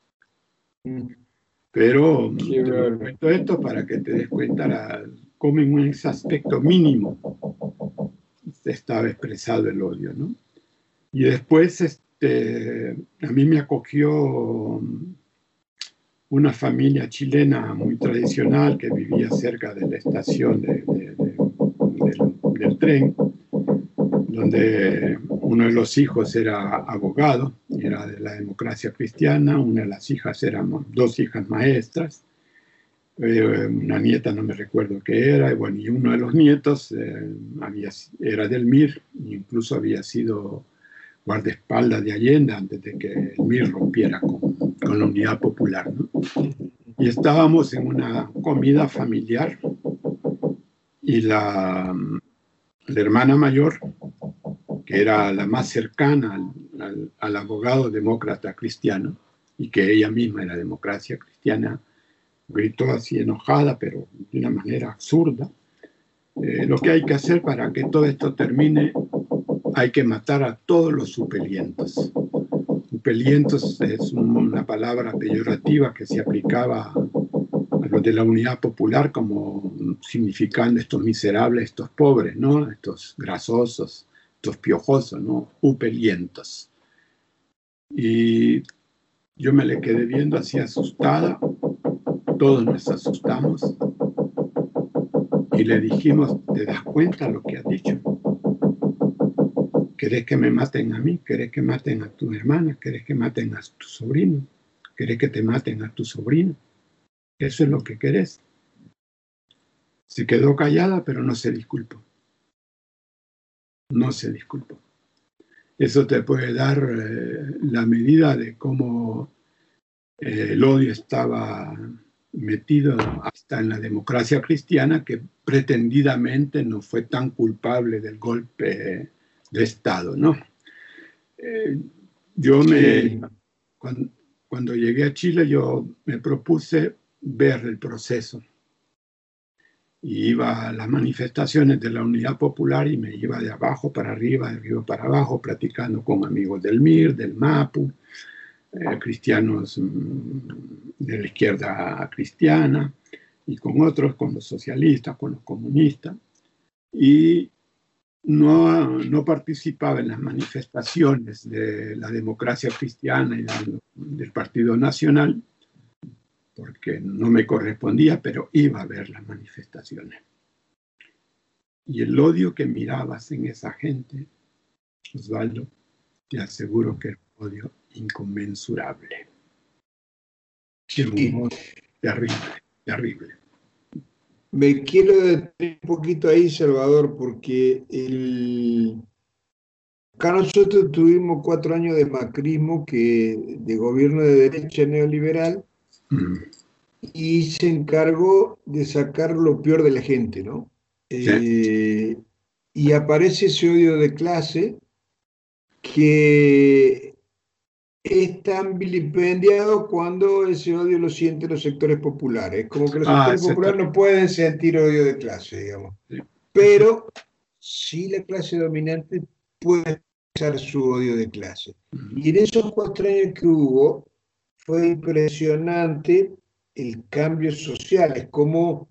Pero te cuento esto para que te des cuenta cómo en ese aspecto mínimo estaba expresado el odio, ¿no? Y después a mí me acogió una familia chilena muy tradicional que vivía cerca de la estación del tren, donde uno de los hijos era abogado, era de la democracia cristiana, una de las hijas éramos dos hijas maestras, una nieta no me recuerdo qué era, y bueno, y uno de los nietos era del MIR, incluso había sido guardaespaldas de Allende antes de que el MIR rompiera con la Unidad Popular, ¿no? Y estábamos en una comida familiar y la hermana mayor, que era la más cercana al abogado demócrata cristiano, y que ella misma era democracia cristiana, gritó así enojada, pero de una manera absurda: lo que hay que hacer para que todo esto termine, hay que matar a todos los supelientos. Supelientos es una palabra peyorativa que se aplicaba a los de la Unidad Popular como significando estos miserables, estos pobres, ¿no? Estos grasosos, estos piojosos, ¿no? Upelientos. Y yo me le quedé viendo así asustada, todos nos asustamos y le dijimos: ¿te das cuenta lo que has dicho? ¿Querés que me maten a mí? ¿Querés que maten a tu hermana? ¿Querés que maten a tu sobrino? ¿Querés que te maten a tu sobrino? Eso es lo que querés. Se quedó callada, pero no se disculpó. No se disculpó. Eso te puede dar la medida de cómo el odio estaba metido hasta en la democracia cristiana, que pretendidamente no fue tan culpable del golpe de Estado, ¿no? Cuando llegué a Chile, yo me propuse ver el proceso. Y iba a las manifestaciones de la Unidad Popular y me iba de abajo para arriba, de arriba para abajo, platicando con amigos del MIR, del MAPU, cristianos de la izquierda cristiana, y con otros, con los socialistas, con los comunistas. Y no participaba en las manifestaciones de la democracia cristiana y del Partido Nacional, porque no me correspondía, pero iba a ver las manifestaciones. Y el odio que mirabas en esa gente, Osvaldo, te aseguro que era un odio inconmensurable.
Sí.
Terrible, terrible.
Me quiero detener un poquito ahí, Salvador, porque acá nosotros tuvimos 4 años de macrismo, de gobierno de derecha neoliberal, y se encargó de sacar lo peor de la gente, ¿no?
Sí.
Y aparece ese odio de clase que es tan vilipendiado cuando ese odio lo sienten los sectores populares. Como que los sectores populares no pueden sentir odio de clase, digamos. Sí. Pero sí la clase dominante puede expresar su odio de clase. Y en esos 4 años que hubo, fue impresionante el cambio social, es como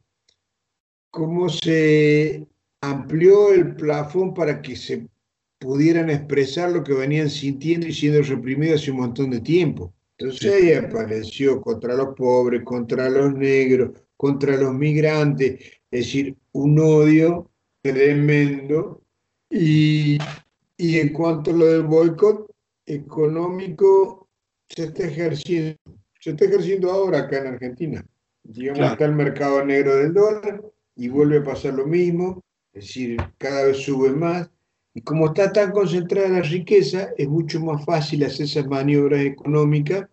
se amplió el plafón para que se pudieran expresar lo que venían sintiendo y siendo reprimidos hace un montón de tiempo. Entonces ahí apareció contra los pobres, contra los negros, contra los migrantes, es decir, un odio tremendo. Y en cuanto a lo del boicot económico, se está ejerciendo ahora acá en Argentina. Digamos, claro, está el mercado negro del dólar y vuelve a pasar lo mismo, es decir, cada vez sube más. Y como está tan concentrada la riqueza, es mucho más fácil hacer esas maniobras económicas,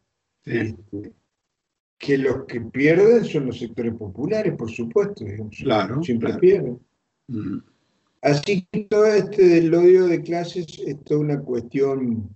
que los que pierden son los sectores populares, por supuesto, digamos,
claro,
siempre pierden. Así que todo del odio de clases es toda una cuestión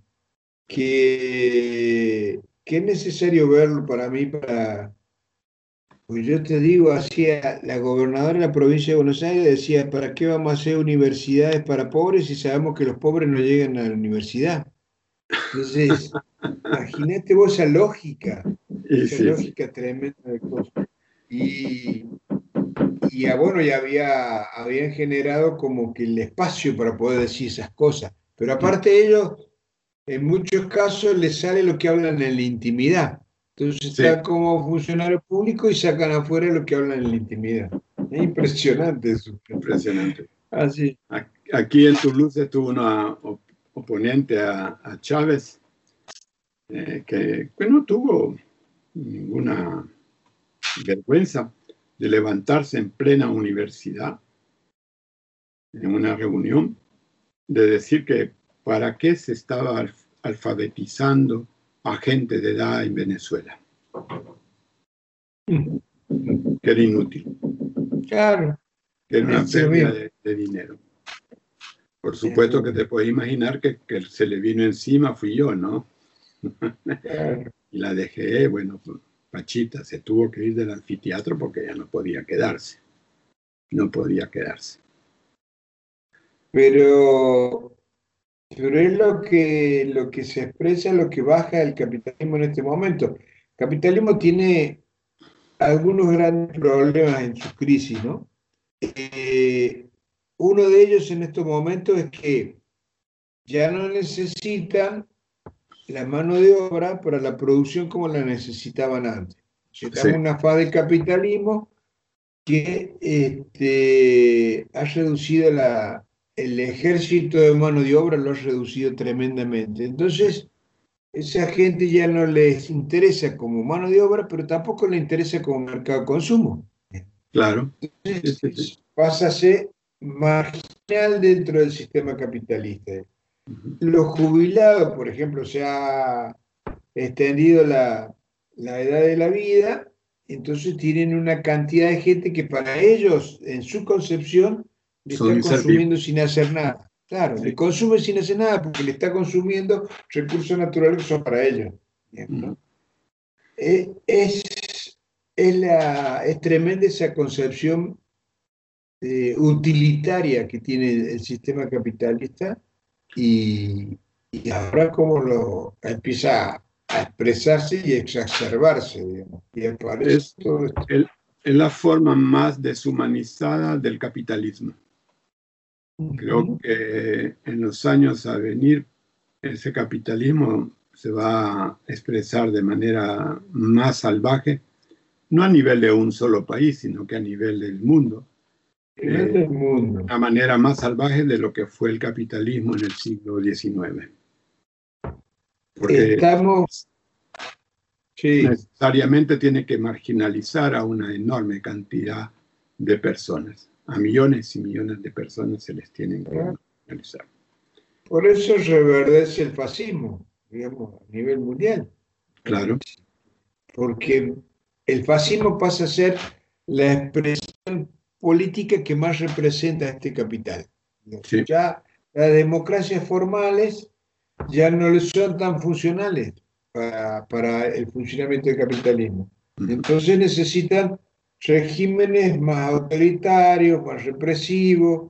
que es necesario verlo para mí, pues yo te digo, la gobernadora de la provincia de Buenos Aires decía: ¿para qué vamos a hacer universidades para pobres si sabemos que los pobres no llegan a la universidad? Entonces, imagínate vos esa lógica tremenda de cosas. Y bueno, ya habían generado como que el espacio para poder decir esas cosas. Pero aparte de ellos, en muchos casos les sale lo que hablan en la intimidad. Entonces están como funcionarios públicos y sacan afuera lo que hablan en la intimidad. Es impresionante eso.
Impresionante.
Así.
Aquí en Toulouse tuvo oponente a Chávez, que no tuvo ninguna vergüenza de levantarse en plena universidad, en una reunión, de decir que para qué se estaba alfabetizando a gente de edad en Venezuela. Que era inútil.
Claro.
Que era una pérdida de dinero. Por supuesto que te puedes imaginar que se le vino encima fui yo, ¿no?
Claro.
Y la dejé, bueno, Pachita se tuvo que ir del anfiteatro porque ya no podía quedarse. No podía quedarse.
Pero es lo que se expresa, lo que baja el capitalismo en este momento. El capitalismo tiene algunos grandes problemas en su crisis, ¿no? Uno de ellos en estos momentos es que ya no necesitan la mano de obra para la producción como la necesitaban antes. Necesitamos una fase del capitalismo que ha reducido el ejército de mano de obra, lo ha reducido tremendamente. Entonces, esa gente ya no les interesa como mano de obra, pero tampoco les interesa como mercado de consumo.
Claro.
Entonces, pasa a ser marginal dentro del sistema capitalista. Los jubilados, por ejemplo, se ha extendido la edad de la vida, entonces tienen una cantidad de gente que para ellos, en su concepción, le está consumiendo sin hacer nada. Claro, le consume sin hacer nada porque le está consumiendo recursos naturales que son para ellos. ¿No? Es tremenda esa concepción utilitaria que tiene el sistema capitalista y ahora como empieza a expresarse y exacerbarse, digamos. Y aparece todo esto.
Es la forma más deshumanizada del capitalismo. Creo que en los años a venir ese capitalismo se va a expresar de manera más salvaje, no a nivel de un solo país, sino que a nivel del mundo. Una manera más salvaje de lo que fue el capitalismo en el siglo XIX. Porque necesariamente tiene que marginalizar a una enorme cantidad de personas. A millones y millones de personas se les tienen que marginalizar.
Por eso reverdece el fascismo, digamos, a nivel mundial.
Claro.
Porque el fascismo pasa a ser la expresión política que más representa a este capital.
Sí.
Ya las democracias formales ya no les son tan funcionales para el funcionamiento del capitalismo. Entonces necesitan regímenes más autoritarios, más represivos,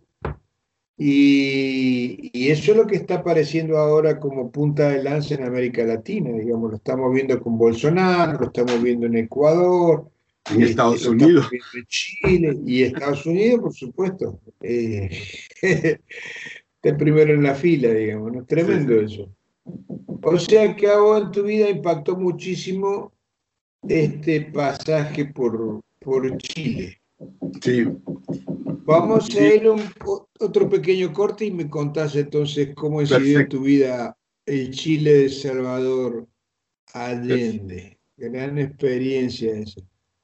y eso es lo que está apareciendo ahora como punta de lanza en América Latina, digamos, lo estamos viendo con Bolsonaro, lo estamos viendo en Ecuador,
en Estados Unidos,
en Chile y Estados Unidos, por supuesto. Está primero en la fila, digamos, ¿no? Tremendo eso. O sea que a vos en tu vida impactó muchísimo este pasaje por Chile.
Sí.
Vamos a ir a otro pequeño corte y me contás entonces cómo incidió en tu vida el Chile de Salvador Allende. Gran experiencia esa.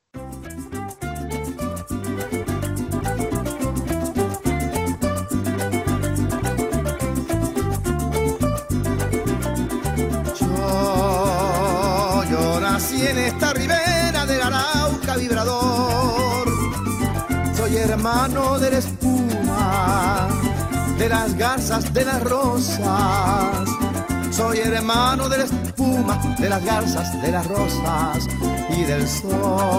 Yo nací en esta ribera del Arauca vibrador. Soy hermano de la espuma, de las garzas, de las rosas. Soy hermano de la espuma, de las garzas, de las rosas y del sol,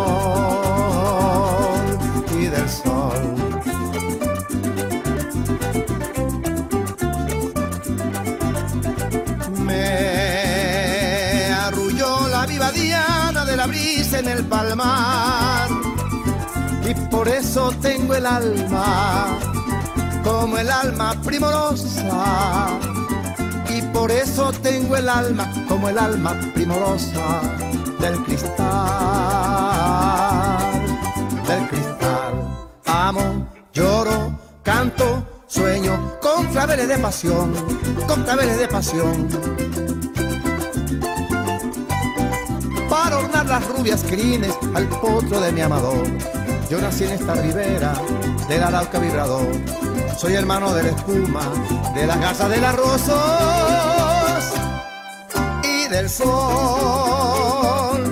y del sol. Me arrulló la viva diana de la brisa en el palmar y por eso tengo el alma como el alma primorosa. Y por eso tengo el alma como el alma primorosa del cristal, Amo, lloro, canto, sueño con claveles claveles de pasión, con claveles de pasión. Para ornar las rubias crines al potro de mi amador. Yo nací en esta ribera del Arauca vibrador. Soy hermano de la espuma, de las garzas de los rosos y del sol.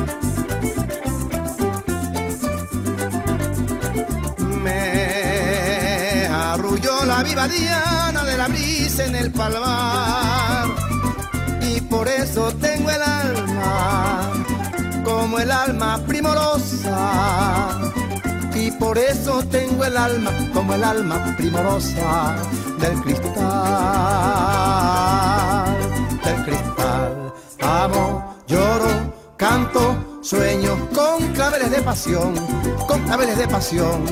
Me arrulló la viva diana de la brisa en el palmar, y por eso tengo el alma como el alma primorosa. Y por eso tengo el alma como el alma primorosa del cristal, del cristal. Amo, lloro, canto, sueño con claveles de pasión, con claveles de pasión.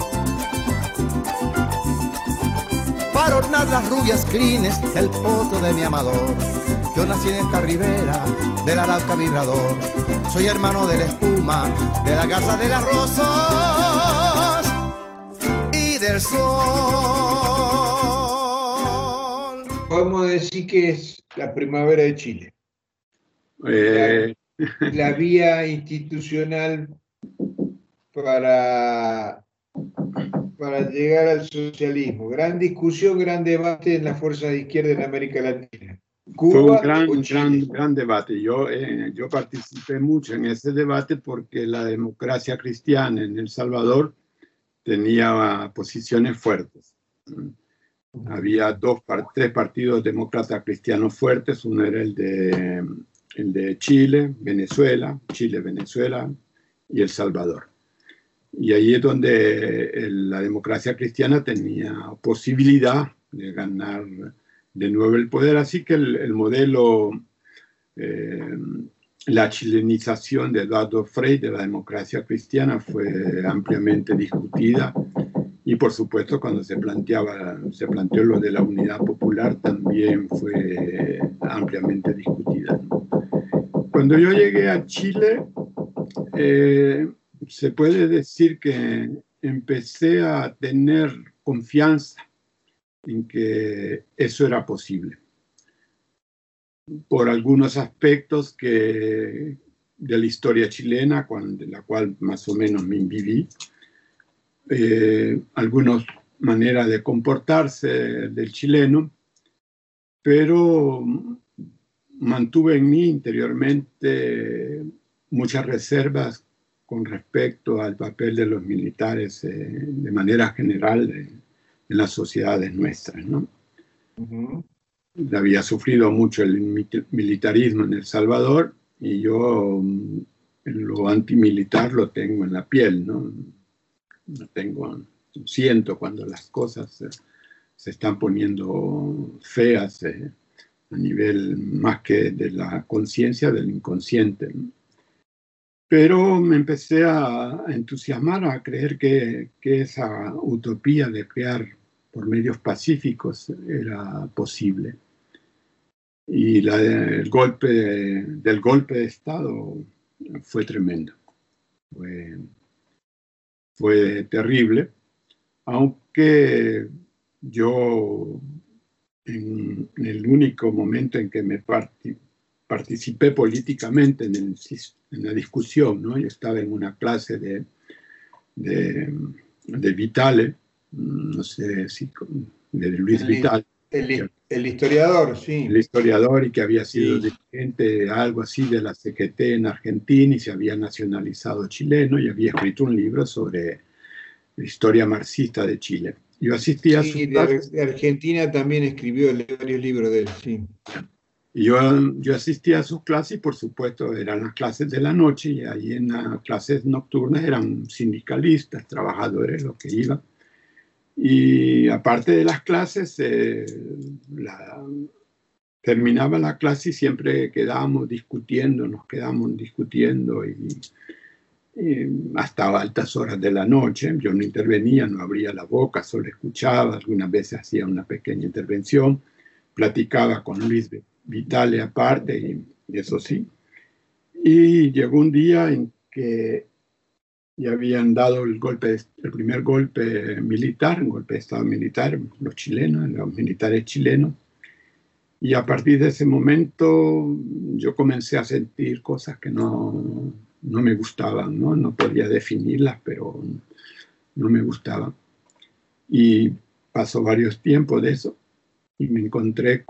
Para ornar las rubias crines del potro de mi amador. Yo nací en esta ribera del Arauca vibrador. Soy hermano de la espuma, de la garza de los rosos y del sol.
Podemos decir que es la primavera de Chile. La vía institucional para llegar al socialismo. Gran discusión, gran debate en las fuerzas de izquierda en América Latina.
Fue un gran debate. Yo participé mucho en ese debate porque la democracia cristiana en El Salvador tenía posiciones fuertes. Había tres partidos demócratas cristianos fuertes. Uno era el de Chile, Venezuela y El Salvador. Y ahí es donde la democracia cristiana tenía posibilidad de ganar de nuevo el poder. Así que el modelo, la chilenización de Eduardo Frei de la democracia cristiana fue ampliamente discutida, y por supuesto cuando se planteó lo de la unidad popular también fue ampliamente discutida. Cuando yo llegué a Chile, se puede decir que empecé a tener confianza en que eso era posible, por algunos aspectos de la historia chilena, de la cual más o menos me imbiví, algunas maneras de comportarse del chileno, pero mantuve en mí interiormente muchas reservas con respecto al papel de los militares de manera general en las sociedades nuestras, ¿no?
Uh-huh.
Había sufrido mucho el militarismo en El Salvador, y yo lo antimilitar lo tengo en la piel, ¿no? Siento cuando las cosas se están poniendo feas a nivel más que de la conciencia, del inconsciente, ¿no? Pero me empecé a entusiasmar, a creer que esa utopía de crear por medios pacíficos era posible. Y el golpe de Estado fue tremendo. Fue terrible, aunque yo, en el único momento en que me participé políticamente en la discusión, ¿no? Yo estaba en una clase de Vitale, no sé si de Luis Vitale.
El historiador, sí.
El historiador, y que había sido dirigente algo así de la CGT en Argentina, y se había nacionalizado chileno, y había escrito un libro sobre la historia marxista de Chile. Yo asistí a su clase.
De Argentina también escribió varios libros de él, sí.
Y yo asistí a sus clases, y por supuesto eran las clases de la noche, y ahí en las clases nocturnas eran sindicalistas, trabajadores los que iban. Y aparte de las clases, terminaba la clase y siempre nos quedábamos discutiendo y hasta altas horas de la noche. Yo no intervenía, no abría la boca, solo escuchaba, algunas veces hacía una pequeña intervención, platicaba con Luis Vitale aparte, y eso sí. Y llegó un día en que ya habían dado el primer golpe militar, un golpe de Estado militar, los militares chilenos. Y a partir de ese momento yo comencé a sentir cosas que no me gustaban, ¿no? No podía definirlas, pero no me gustaban. Y pasó varios tiempos de eso y me encontré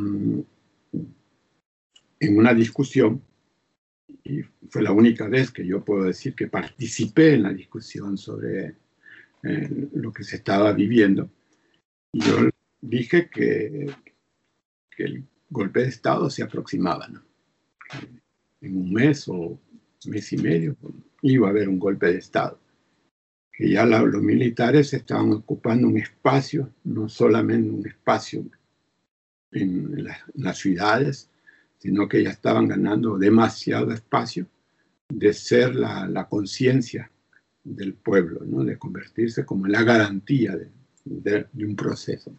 en una discusión, y fue la única vez que yo puedo decir que participé en la discusión sobre lo que se estaba viviendo. Y yo dije que el golpe de Estado se aproximaba, ¿no? En un mes o mes y medio iba a haber un golpe de Estado. Que ya los militares estaban ocupando un espacio, no solamente un espacio en las ciudades, sino que ya estaban ganando demasiado espacio de ser la conciencia del pueblo, ¿no? De convertirse como en la garantía de un proceso.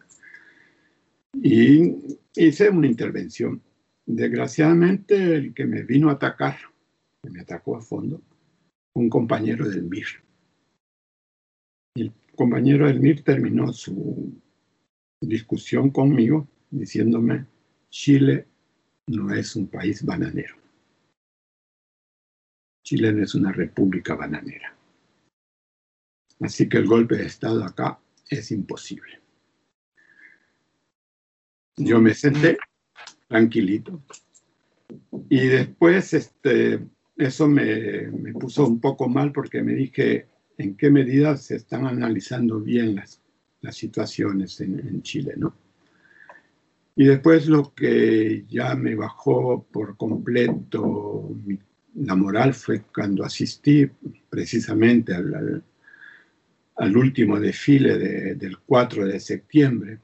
Y hice una intervención. Desgraciadamente, el que me vino a atacar, que me atacó a fondo, un compañero del MIR. Y el compañero del MIR terminó su discusión conmigo diciéndome: Chile no es un país bananero. Chile no es una república bananera. Así que el golpe de Estado acá es imposible. Yo me senté tranquilito y después eso me puso un poco mal porque me dije en qué medida se están analizando bien las situaciones en Chile, ¿no? Y después lo que ya me bajó por completo la moral fue cuando asistí precisamente al último desfile del 4 de septiembre.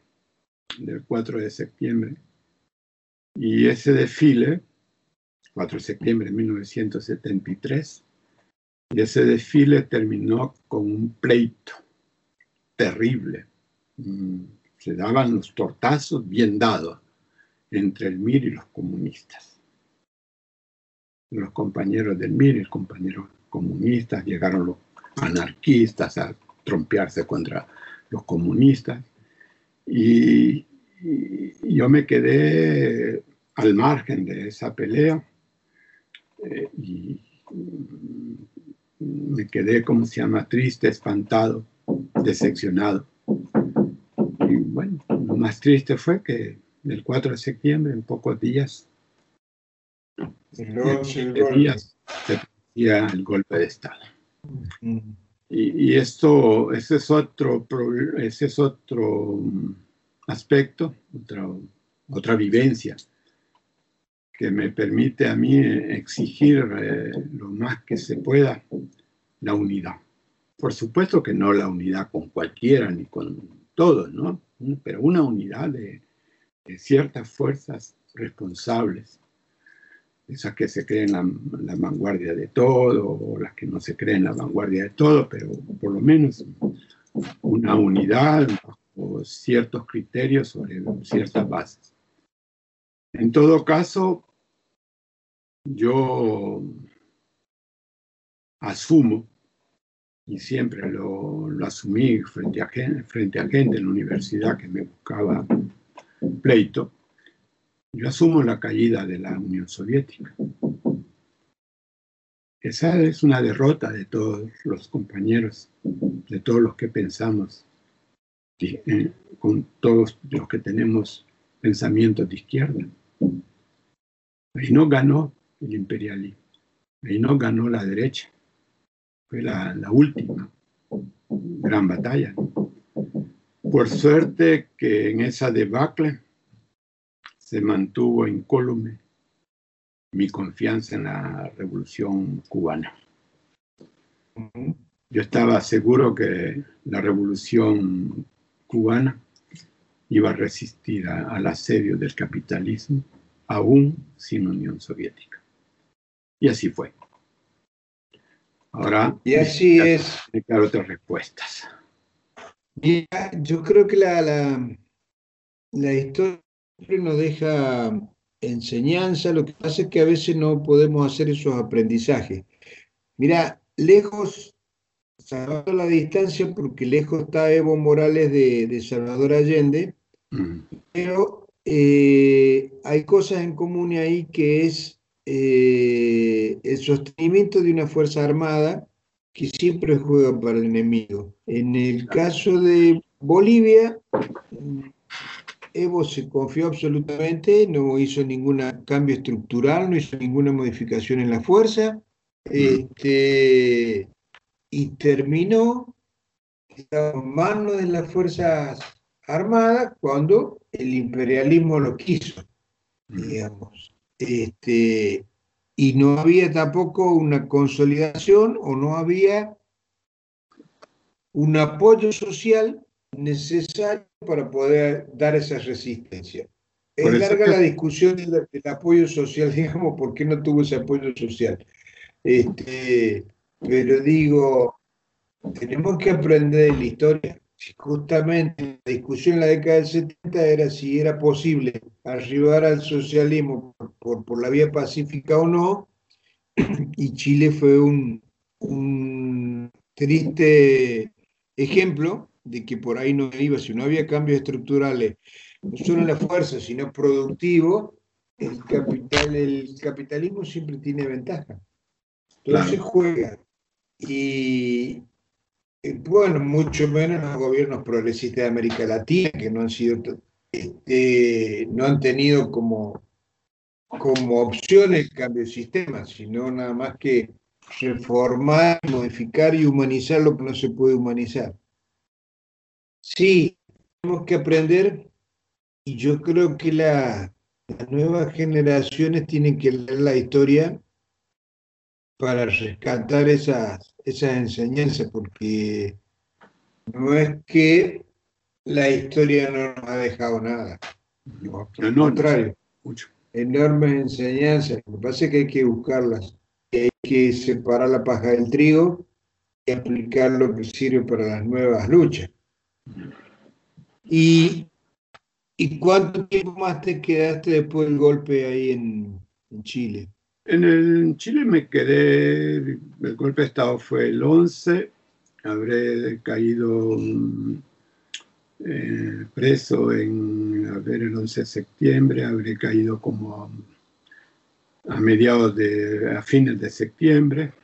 Y ese desfile, 4 de septiembre de 1973, y ese desfile terminó con un pleito terrible. Se daban los tortazos bien dados entre el MIR y los comunistas. Los compañeros del MIR y los compañeros comunistas, llegaron los anarquistas a trompearse contra los comunistas. Y yo me quedé al margen de esa pelea y me quedé, ¿cómo se llama?, triste, espantado, decepcionado. Y bueno, lo más triste fue que el 4 de septiembre, en pocos días, se producía el golpe de Estado. Y ese es otro aspecto, otra vivencia que me permite a mí exigir lo más que se pueda la unidad. Por supuesto que no la unidad con cualquiera ni con todos, ¿no? Pero una unidad de ciertas fuerzas responsables, esas que se creen la vanguardia de todo, o las que no se creen la vanguardia de todo, pero por lo menos una unidad bajo ciertos criterios sobre ciertas bases. En todo caso, yo asumo, y siempre lo asumí frente a gente en la universidad que me buscaba pleito, yo asumo la caída de la Unión Soviética. Esa es una derrota de todos los compañeros, de todos los que pensamos, con todos los que tenemos pensamientos de izquierda. Ahí no ganó el imperialismo, ahí no ganó la derecha. Fue la última gran batalla. Por suerte que en esa debacle se mantuvo incólume mi confianza en la Revolución Cubana. Yo estaba seguro que la Revolución Cubana iba a resistir al asedio del capitalismo, aún sin Unión Soviética. Y así fue. Ahora,
y así es.
Hay que dar otras respuestas.
Mira, yo creo que la historia nos deja enseñanza, lo que pasa es que a veces no podemos hacer esos aprendizajes. Mira, lejos salvando la distancia porque lejos está Evo Morales de Salvador Allende, pero hay cosas en común ahí que es el sostenimiento de una fuerza armada que siempre juega para el enemigo. En el caso de Bolivia, Evo se confió absolutamente, no hizo ningún cambio estructural, no hizo ninguna modificación en la fuerza, y terminó en manos de las Fuerzas Armadas cuando el imperialismo lo quiso, digamos. Y no había tampoco una consolidación o no había un apoyo social necesario para poder dar esa resistencia. Es larga la discusión del apoyo social, digamos, ¿por qué no tuvo ese apoyo social? Pero digo, tenemos que aprender de la historia. Justamente la discusión en la década del 70 era si era posible arribar al socialismo por la vía pacífica o no, y Chile fue un triste ejemplo de que por ahí no iba, si no había cambios estructurales, no solo en la fuerza, sino productivo, el capitalismo siempre tiene ventaja. Entonces juega. Y bueno, mucho menos los gobiernos progresistas de América Latina, que no han sido, no han tenido como opción el cambio de sistema, sino nada más que reformar, modificar y humanizar lo que no se puede humanizar. Sí, tenemos que aprender, y yo creo que las nuevas generaciones tienen que leer la historia para rescatar esas enseñanzas, porque no es que la historia no nos ha dejado nada, al contrario, mucho. Enormes enseñanzas. Lo que pasa es que hay que buscarlas, hay que separar la paja del trigo y aplicar lo que sirve para las nuevas luchas. ¿Y cuánto tiempo más te quedaste después del golpe ahí en Chile?
En Chile me quedé, el golpe de Estado fue el 11, habré caído preso el 11 de septiembre, habré caído como a fines de septiembre,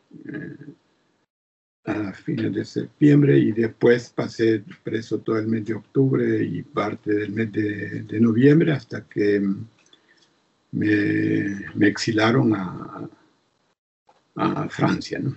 y después pasé preso todo el mes de octubre y parte del mes de noviembre hasta que me exilaron a Francia, ¿no?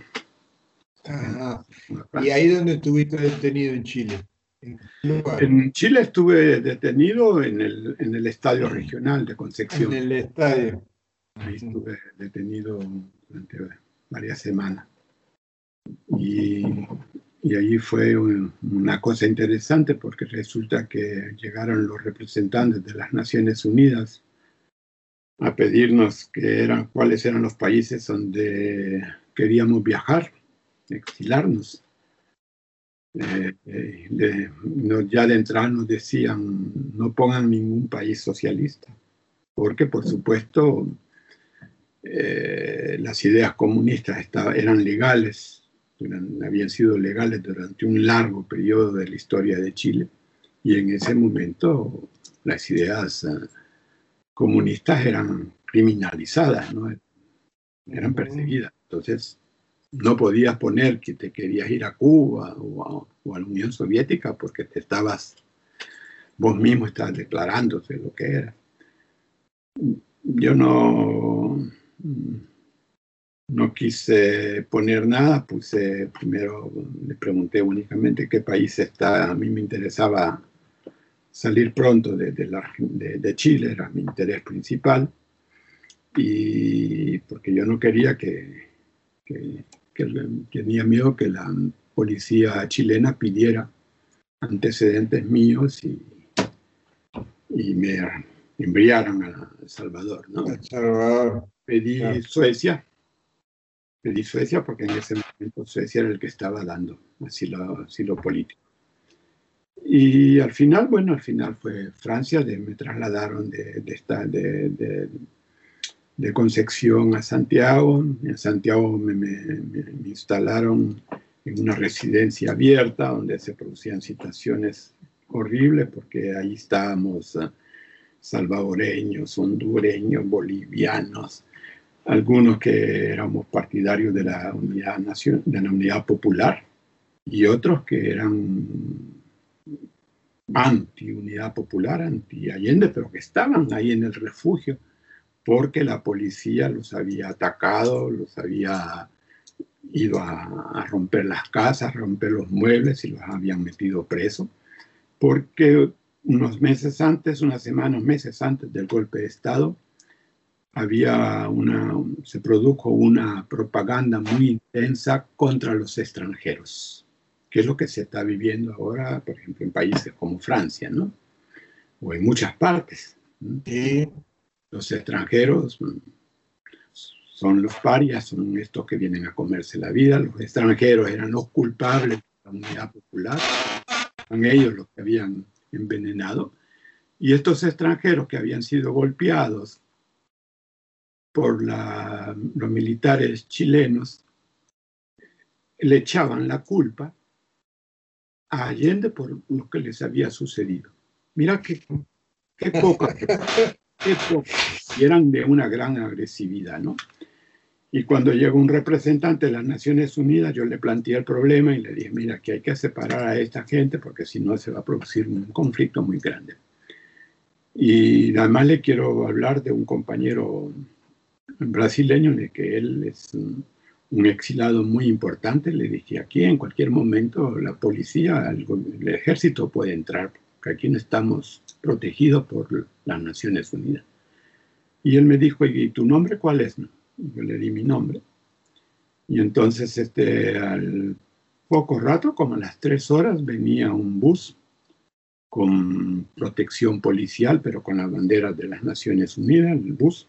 ¿Y ahí donde estuviste detenido en Chile?
En Chile estuve detenido en el estadio regional de Concepción.
En el estadio.
Ahí estuve detenido durante varias semanas. Y ahí fue una cosa interesante porque resulta que llegaron los representantes de las Naciones Unidas a pedirnos cuáles eran los países donde queríamos viajar, exilarnos. Ya de entrada nos decían, no pongan ningún país socialista, porque por supuesto las ideas comunistas eran legales, habían sido legales durante un largo periodo de la historia de Chile, y en ese momento las ideas comunistas eran criminalizadas, ¿no? Eran perseguidas. Entonces no podías poner que te querías ir a Cuba o a la Unión Soviética porque vos mismo estabas declarándote lo que era. Yo no quise poner nada, primero le pregunté únicamente qué país está. A mí me interesaba salir pronto de Chile, era mi interés principal, y porque yo no quería que tenía miedo que la policía chilena pidiera antecedentes míos y me enviaran a El Salvador, ¿no?
El Salvador.
Pedí Suecia porque en ese momento Suecia era el que estaba dando asilo político. Y al final fue Francia, me trasladaron de Concepción a Santiago. En Santiago me instalaron en una residencia abierta donde se producían situaciones horribles, porque ahí estábamos salvadoreños, hondureños, bolivianos, algunos que éramos partidarios de la unidad popular y otros que eran anti-unidad popular, anti-Allende, pero que estaban ahí en el refugio porque la policía los había atacado, los había ido a romper las casas, romper los muebles y los habían metido presos, porque unos meses antes, unas semanas, meses antes del golpe de Estado, se produjo una propaganda muy intensa contra los extranjeros, que es lo que se está viviendo ahora, por ejemplo, en países como Francia, ¿no? O en muchas partes.
Sí.
Los extranjeros son los parias, son estos que vienen a comerse la vida. Los extranjeros eran los culpables de la unidad popular, eran ellos los que habían envenenado. Y estos extranjeros que habían sido golpeados por los militares chilenos le echaban la culpa a Allende por lo que les había sucedido. Mira qué poco, qué poco. Y eran de una gran agresividad, ¿no? Y cuando llegó un representante de las Naciones Unidas, yo le planteé el problema y le dije, mira, que hay que separar a esta gente porque si no se va a producir un conflicto muy grande. Y además le quiero hablar de un compañero brasileño, de que él es un exilado muy importante. Le dije, aquí en cualquier momento la policía, el ejército puede entrar, porque aquí no estamos protegidos por las Naciones Unidas. Y él me dijo, ¿y tu nombre cuál es? Yo le di mi nombre. Y entonces al poco rato, como a las 3 horas, venía un bus con protección policial, pero con la bandera de las Naciones Unidas, el bus.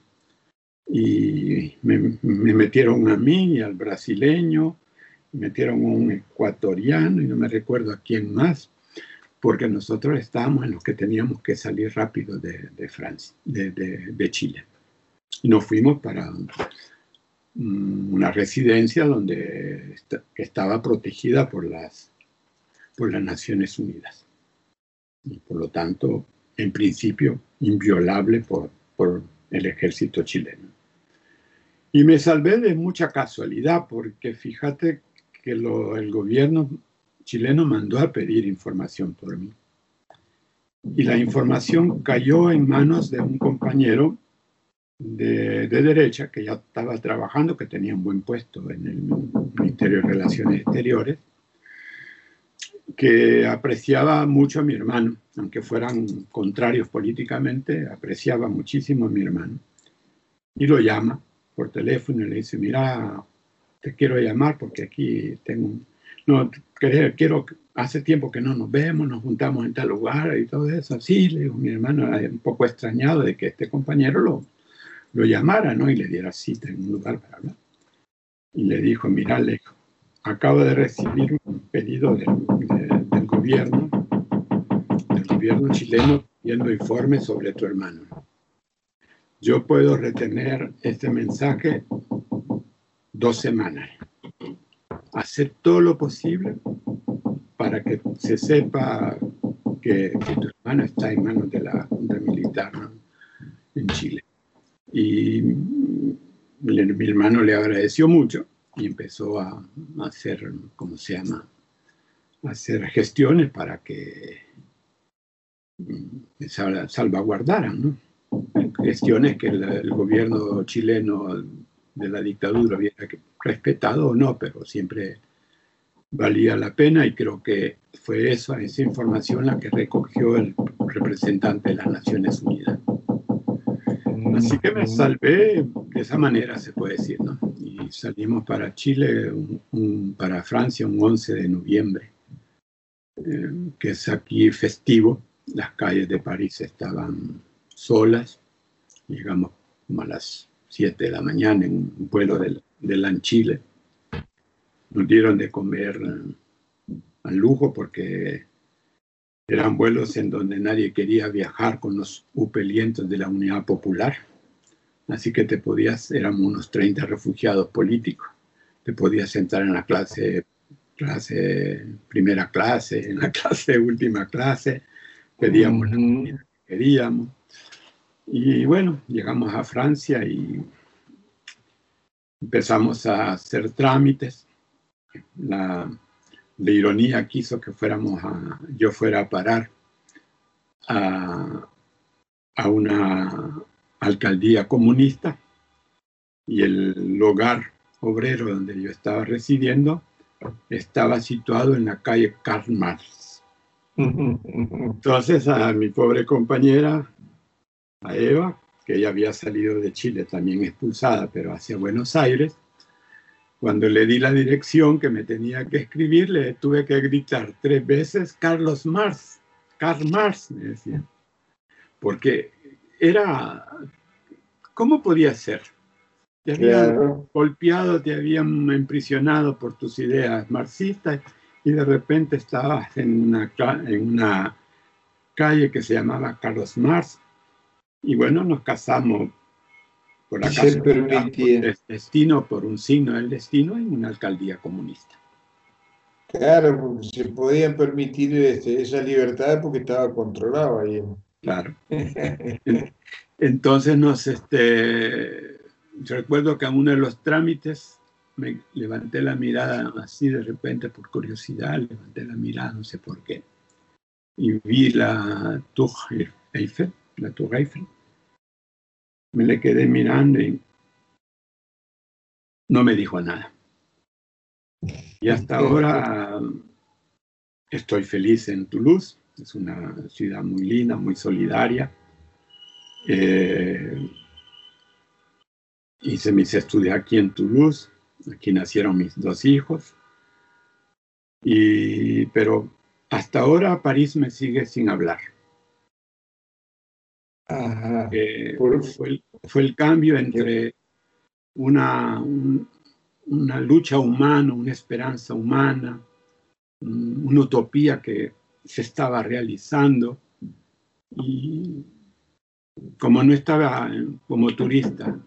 Y me metieron a mí y al brasileño, me metieron a un ecuatoriano y no me recuerdo a quién más, porque nosotros estábamos en los que teníamos que salir rápido de Francia, de Chile. Y nos fuimos para una residencia que estaba protegida por las Naciones Unidas. Y por lo tanto, en principio, inviolable por el ejército chileno. Y me salvé de mucha casualidad, porque fíjate que el gobierno chileno mandó a pedir información por mí. Y la información cayó en manos de un compañero de derecha que ya estaba trabajando, que tenía un buen puesto en el Ministerio de Relaciones Exteriores, que apreciaba mucho a mi hermano, aunque fueran contrarios políticamente, apreciaba muchísimo a mi hermano. Y lo llama por teléfono y le dice, mira, te quiero llamar porque aquí hace tiempo que no nos vemos, nos juntamos en tal lugar y todo eso. Sí, le digo, mi hermano era un poco extrañado de que este compañero lo llamara, ¿no? Y le diera cita en un lugar para hablar. Y le dijo, mira, le dijo, acabo de recibir un pedido del gobierno chileno pidiendo informes sobre tu hermano. Yo puedo retener este mensaje 2 semanas. Hacer todo lo posible para que se sepa que tu hermano está en manos de la Junta Militar, ¿no? En Chile. Y mi hermano le agradeció mucho y empezó a hacer, ¿cómo se llama? A hacer gestiones para que salvaguardaran, ¿no? Gestiones que el gobierno chileno de la dictadura hubiera respetado o no, pero siempre valía la pena, y creo que fue esa información la que recogió el representante de las Naciones Unidas. Así que me salvé de esa manera, se puede decir, ¿no? Y salimos para Chile, para Francia, un 11 de noviembre, que es aquí festivo. Las calles de París estaban solas. Llegamos como a las 7 de la mañana en un vuelo de LAN Chile. Nos dieron de comer al lujo porque eran vuelos en donde nadie quería viajar con los upelientos de la Unidad Popular. Así que éramos unos 30 refugiados políticos. Te podías sentar en la clase primera clase, en la clase, última clase, pedíamos la comida que queríamos. Y bueno, llegamos a Francia y empezamos a hacer trámites. La ironía quiso que yo fuera a parar a una alcaldía comunista, y el hogar obrero donde yo estaba residiendo estaba situado en la calle Karl Marx. Entonces a mi pobre compañera, a Eva, que ella había salido de Chile también expulsada, pero hacia Buenos Aires, cuando le di la dirección que me tenía que escribir, le tuve que gritar 3 veces Carlos Marx, Karl Marx, me decía. Porque era, ¿cómo podía ser? Te habían golpeado, te habían imprisionado por tus ideas marxistas, y de repente estabas en una calle que se llamaba Carlos Marx. Y bueno, nos casamos por acaso, por el destino, por un signo del destino, en una alcaldía comunista.
Claro, porque se podían permitir esa libertad porque estaba controlado ahí.
Claro. Entonces recuerdo que en uno de los trámites me levanté la mirada así de repente por curiosidad, levanté la mirada, no sé por qué, y vi la Tour Eiffel, Me le quedé mirando y no me dijo nada. Y hasta ahora estoy feliz en Toulouse. Es una ciudad muy linda, muy solidaria. Hice mis estudios aquí en Toulouse. Aquí nacieron mis 2 hijos. Pero hasta ahora París me sigue sin hablar.
Ajá.
Fue el cambio entre una lucha humana, una esperanza humana, una utopía que se estaba realizando, y como no estaba como turista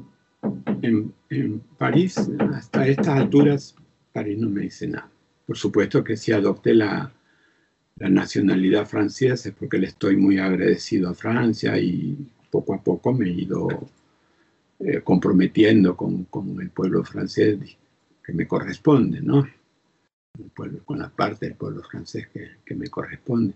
en París, hasta estas alturas París no me dice nada. Por supuesto que si adopté la nacionalidad francesa es porque le estoy muy agradecido a Francia, y poco a poco me he ido comprometiendo con el pueblo francés que me corresponde, ¿no? Con la parte del pueblo francés que me corresponde.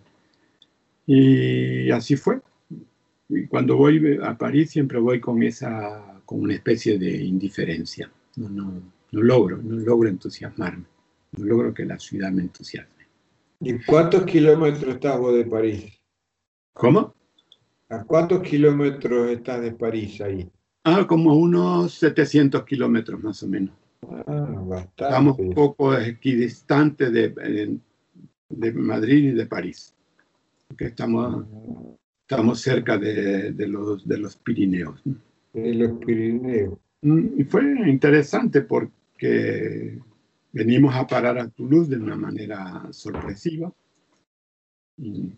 Y así fue. Y cuando voy a París siempre voy con una especie de indiferencia. No logro entusiasmarme. No logro que la ciudad me entusiasme.
¿Y cuántos kilómetros estás vos de París?
¿Cómo?
¿A cuántos kilómetros estás de París ahí?
Como unos 700 kilómetros más o menos.
Bastante.
Estamos un poco equidistantes de Madrid y de París. Porque estamos cerca de los Pirineos, ¿no?
De los Pirineos.
Y fue interesante porque venimos a parar a Toulouse de una manera sorpresiva. Y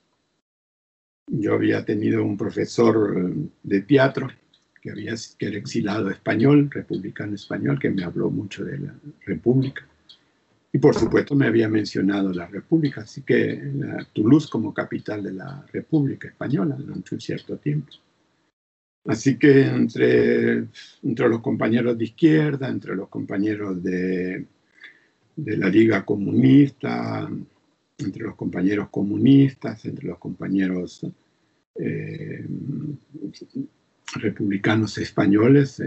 yo había tenido un profesor de teatro que era exilado español, republicano español, que me habló mucho de la República. Y por supuesto me había mencionado la República, así que Toulouse como capital de la República Española durante un cierto tiempo. Así que entre los compañeros de izquierda, entre los compañeros de la Liga Comunista, entre los compañeros comunistas, entre los compañeros republicanos españoles,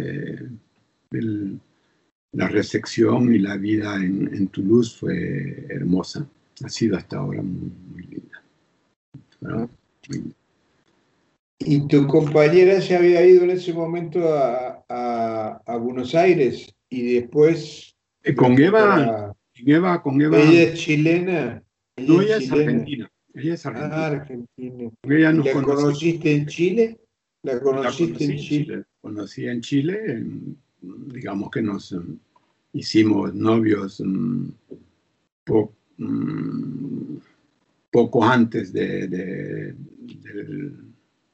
la recepción y la vida en Toulouse fue hermosa. Ha sido hasta ahora muy, muy linda. Bueno, muy linda.
¿Y tu compañera se había ido en ese momento a Buenos Aires y después?
Con Eva.
¿Ella es chilena?
No, ella es argentina. Ella es argentina.
Argentina.
Ella
¿La conociste en Chile? ¿La conociste en Chile?
La conocí en Chile. Digamos que nos hicimos novios poco antes del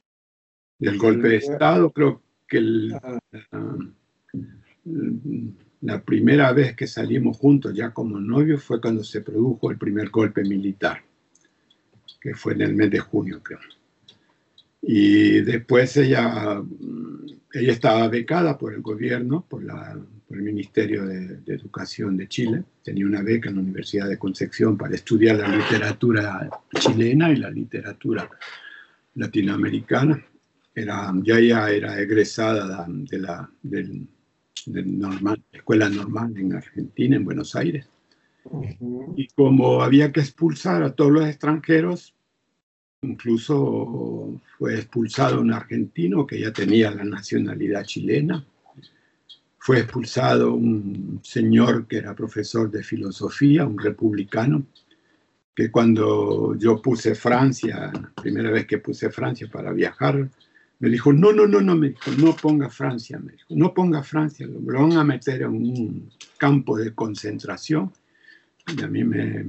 golpe de Estado. Creo que la primera vez que salimos juntos ya como novios fue cuando se produjo el primer golpe militar, que fue en el mes de junio, creo. Y después ella estaba becada por el gobierno, por el Ministerio de Educación de Chile. Tenía una beca en la Universidad de Concepción para estudiar la literatura chilena y la literatura latinoamericana. Ella era egresada de la Escuela Normal en Argentina, en Buenos Aires. Y como había que expulsar a todos los extranjeros, incluso fue expulsado un argentino que ya tenía la nacionalidad chilena. Fue expulsado un señor que era profesor de filosofía, un republicano, que cuando yo puse Francia, la primera vez que puse Francia para viajar, me dijo, no, me dijo, no ponga Francia, me dijo, no ponga Francia, lo van a meter en un campo de concentración. Y a mí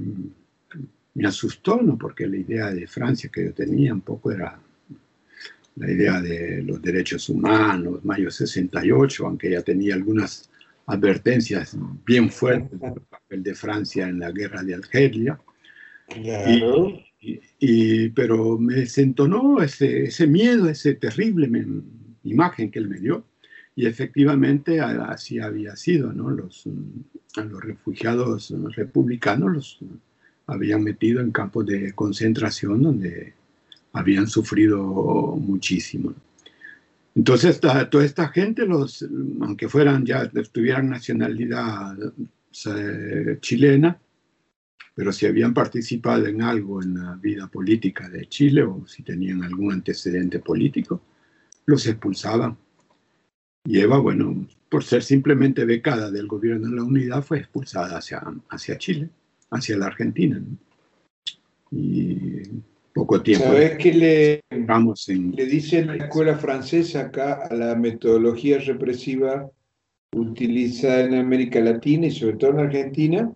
me asustó, ¿no? Porque la idea de Francia que yo tenía un poco era la idea de los derechos humanos, mayo 68, aunque ya tenía algunas advertencias bien fuertes del papel de Francia en la guerra de Argelia.
Claro.
Pero me desentonó ese miedo, esa terrible imagen que él me dio. Y efectivamente así había sido, ¿no? A los refugiados republicanos los habían metido en campos de concentración donde habían sufrido muchísimo. Entonces, toda esta gente, aunque tuvieran nacionalidad chilena, pero si habían participado en algo en la vida política de Chile o si tenían algún antecedente político, los expulsaban. Y Eva, bueno, por ser simplemente becada del gobierno de la Unidad, fue expulsada hacia Chile, hacia la Argentina, ¿no? Y poco tiempo.
¿Sabes qué
le
dice la escuela francesa acá a la metodología represiva utilizada en América Latina y sobre todo en Argentina?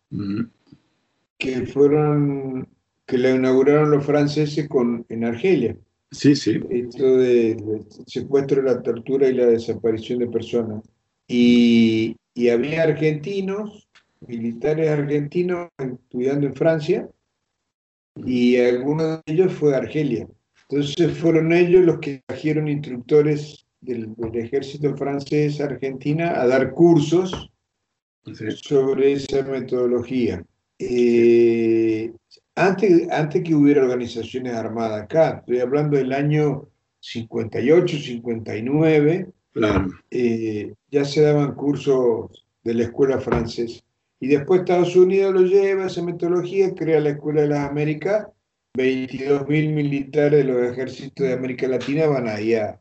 Que la inauguraron los franceses en Argelia.
Sí.
Esto del secuestro, la tortura y la desaparición de personas. Y había militares argentinos estudiando en Francia, y alguno de ellos fue a Argelia. Entonces fueron ellos los que trajeron instructores del ejército francés a Argentina a dar cursos sobre esa metodología. Antes que hubiera organizaciones armadas acá, estoy hablando del año 58, 59,
claro.
Ya se daban cursos de la escuela francesa. Y después Estados Unidos lo lleva, esa metodología, crea la Escuela de las Américas, 22.000 militares de los ejércitos de América Latina van ahí a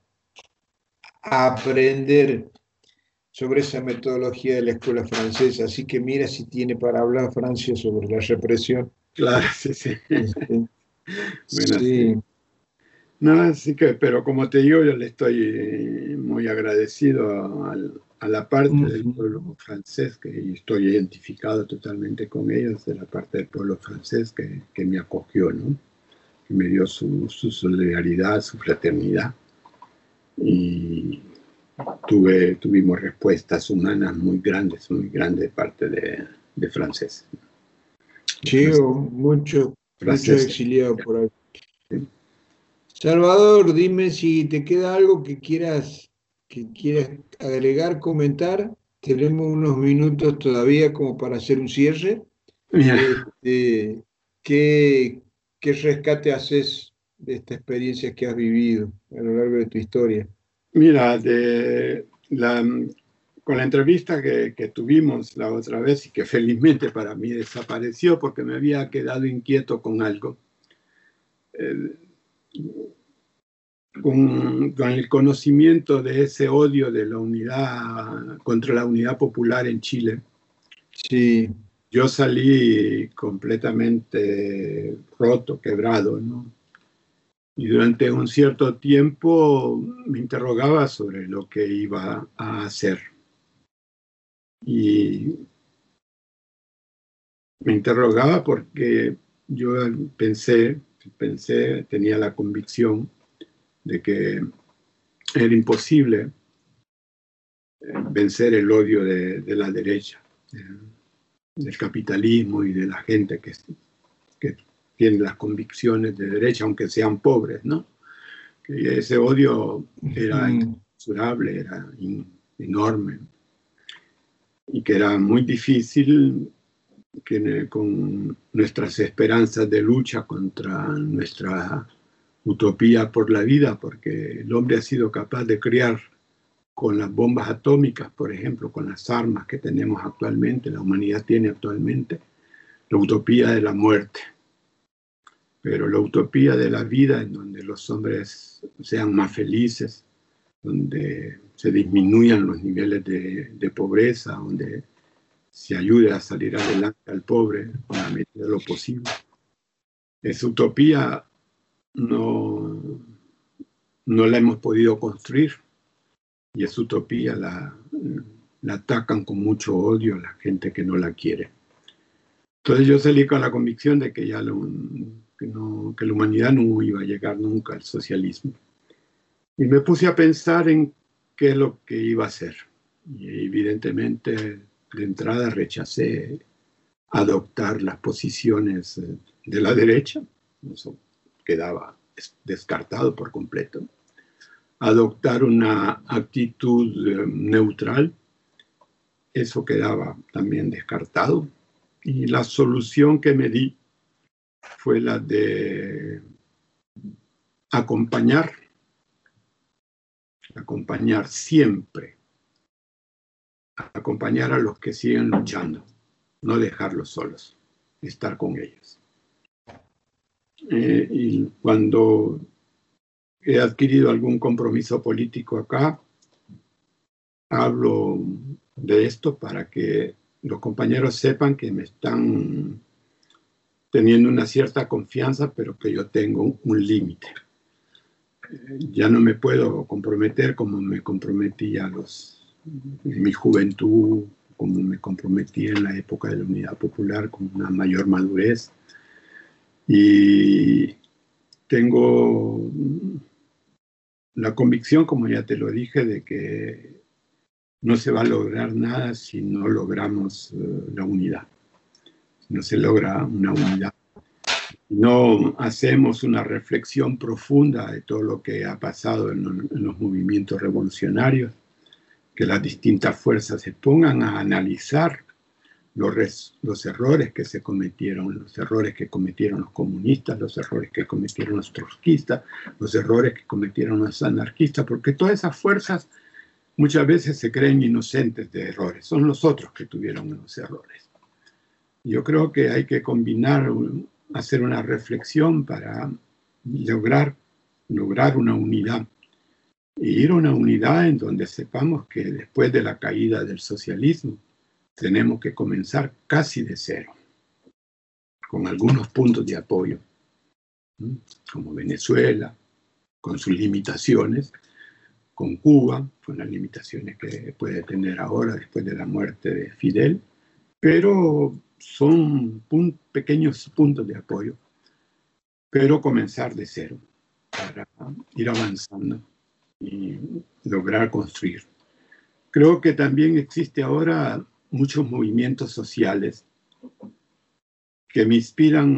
aprender sobre esa metodología de la escuela francesa. Así que mira si tiene para hablar Francia sobre la represión.
Claro, sí. Bueno,
sí.
No, así que, pero como te digo, yo le estoy muy agradecido a la parte del pueblo francés, que estoy identificado totalmente con ellos, de la parte del pueblo francés que me acogió, ¿no? Que me dio su solidaridad, su fraternidad. Y tuvimos respuestas humanas muy grandes de parte de franceses.
Sí, mucho exiliado por ahí. Sí. Salvador, dime si te queda algo que quieras agregar, comentar. Tenemos unos minutos todavía como para hacer un cierre. ¿Qué rescate haces de esta experiencia que has vivido a lo largo de tu historia?
Mira, con la entrevista que tuvimos la otra vez y que felizmente para mí desapareció porque me había quedado inquieto con algo, con el conocimiento de ese odio de la unidad contra la unidad popular en Chile.
Sí.
Yo salí completamente roto, quebrado, ¿no? Y durante un cierto tiempo me interrogaba sobre lo que iba a hacer. Y me interrogaba porque yo pensé, tenía la convicción de que era imposible vencer el odio de la derecha, del capitalismo y de la gente que tiene las convicciones de derecha, aunque sean pobres, ¿no? Que ese odio era inconmensurable, era enorme, y que era muy difícil que con nuestras esperanzas de lucha contra nuestra utopía por la vida, porque el hombre ha sido capaz de crear con las bombas atómicas, por ejemplo, con las armas que tenemos actualmente, la humanidad tiene actualmente, la utopía de la muerte. Pero la utopía de la vida, en donde los hombres sean más felices, donde se disminuyan los niveles de pobreza, donde se ayude a salir adelante al pobre con la medida de lo posible. Esa utopía no la hemos podido construir, y esa utopía la atacan con mucho odio a la gente que no la quiere. Entonces yo salí con la convicción de que ya que la humanidad no iba a llegar nunca al socialismo. Y me puse a pensar en qué es lo que iba a hacer. Y evidentemente, de entrada rechacé adoptar las posiciones de la derecha. Eso quedaba descartado por completo. Adoptar una actitud neutral, eso quedaba también descartado. Y la solución que me di fue la de acompañar siempre, acompañar a los que siguen luchando, no dejarlos solos, estar con ellos. Y cuando he adquirido algún compromiso político acá, hablo de esto para que los compañeros sepan que me están teniendo una cierta confianza, pero que yo tengo un límite. Ya no me puedo comprometer como me comprometí en mi juventud, como me comprometí en la época de la Unidad Popular, con una mayor madurez. Y tengo la convicción, como ya te lo dije, de que no se va a lograr nada si no logramos la unidad. Si no se logra una unidad, no hacemos una reflexión profunda de todo lo que ha pasado en los movimientos revolucionarios, que las distintas fuerzas se pongan a analizar los errores que se cometieron, los errores que cometieron los comunistas, los errores que cometieron los trotskistas, los errores que cometieron los anarquistas, porque todas esas fuerzas muchas veces se creen inocentes de errores, son los otros que tuvieron los errores. Yo creo que hay que combinar, hacer una reflexión para lograr una unidad, e ir a una unidad en donde sepamos que después de la caída del socialismo tenemos que comenzar casi de cero, con algunos puntos de apoyo, como Venezuela, con sus limitaciones, con Cuba, con las limitaciones que puede tener ahora después de la muerte de Fidel, pero son pequeños puntos de apoyo, pero comenzar de cero para ir avanzando y lograr construir. Creo que también existe ahora muchos movimientos sociales que me inspiran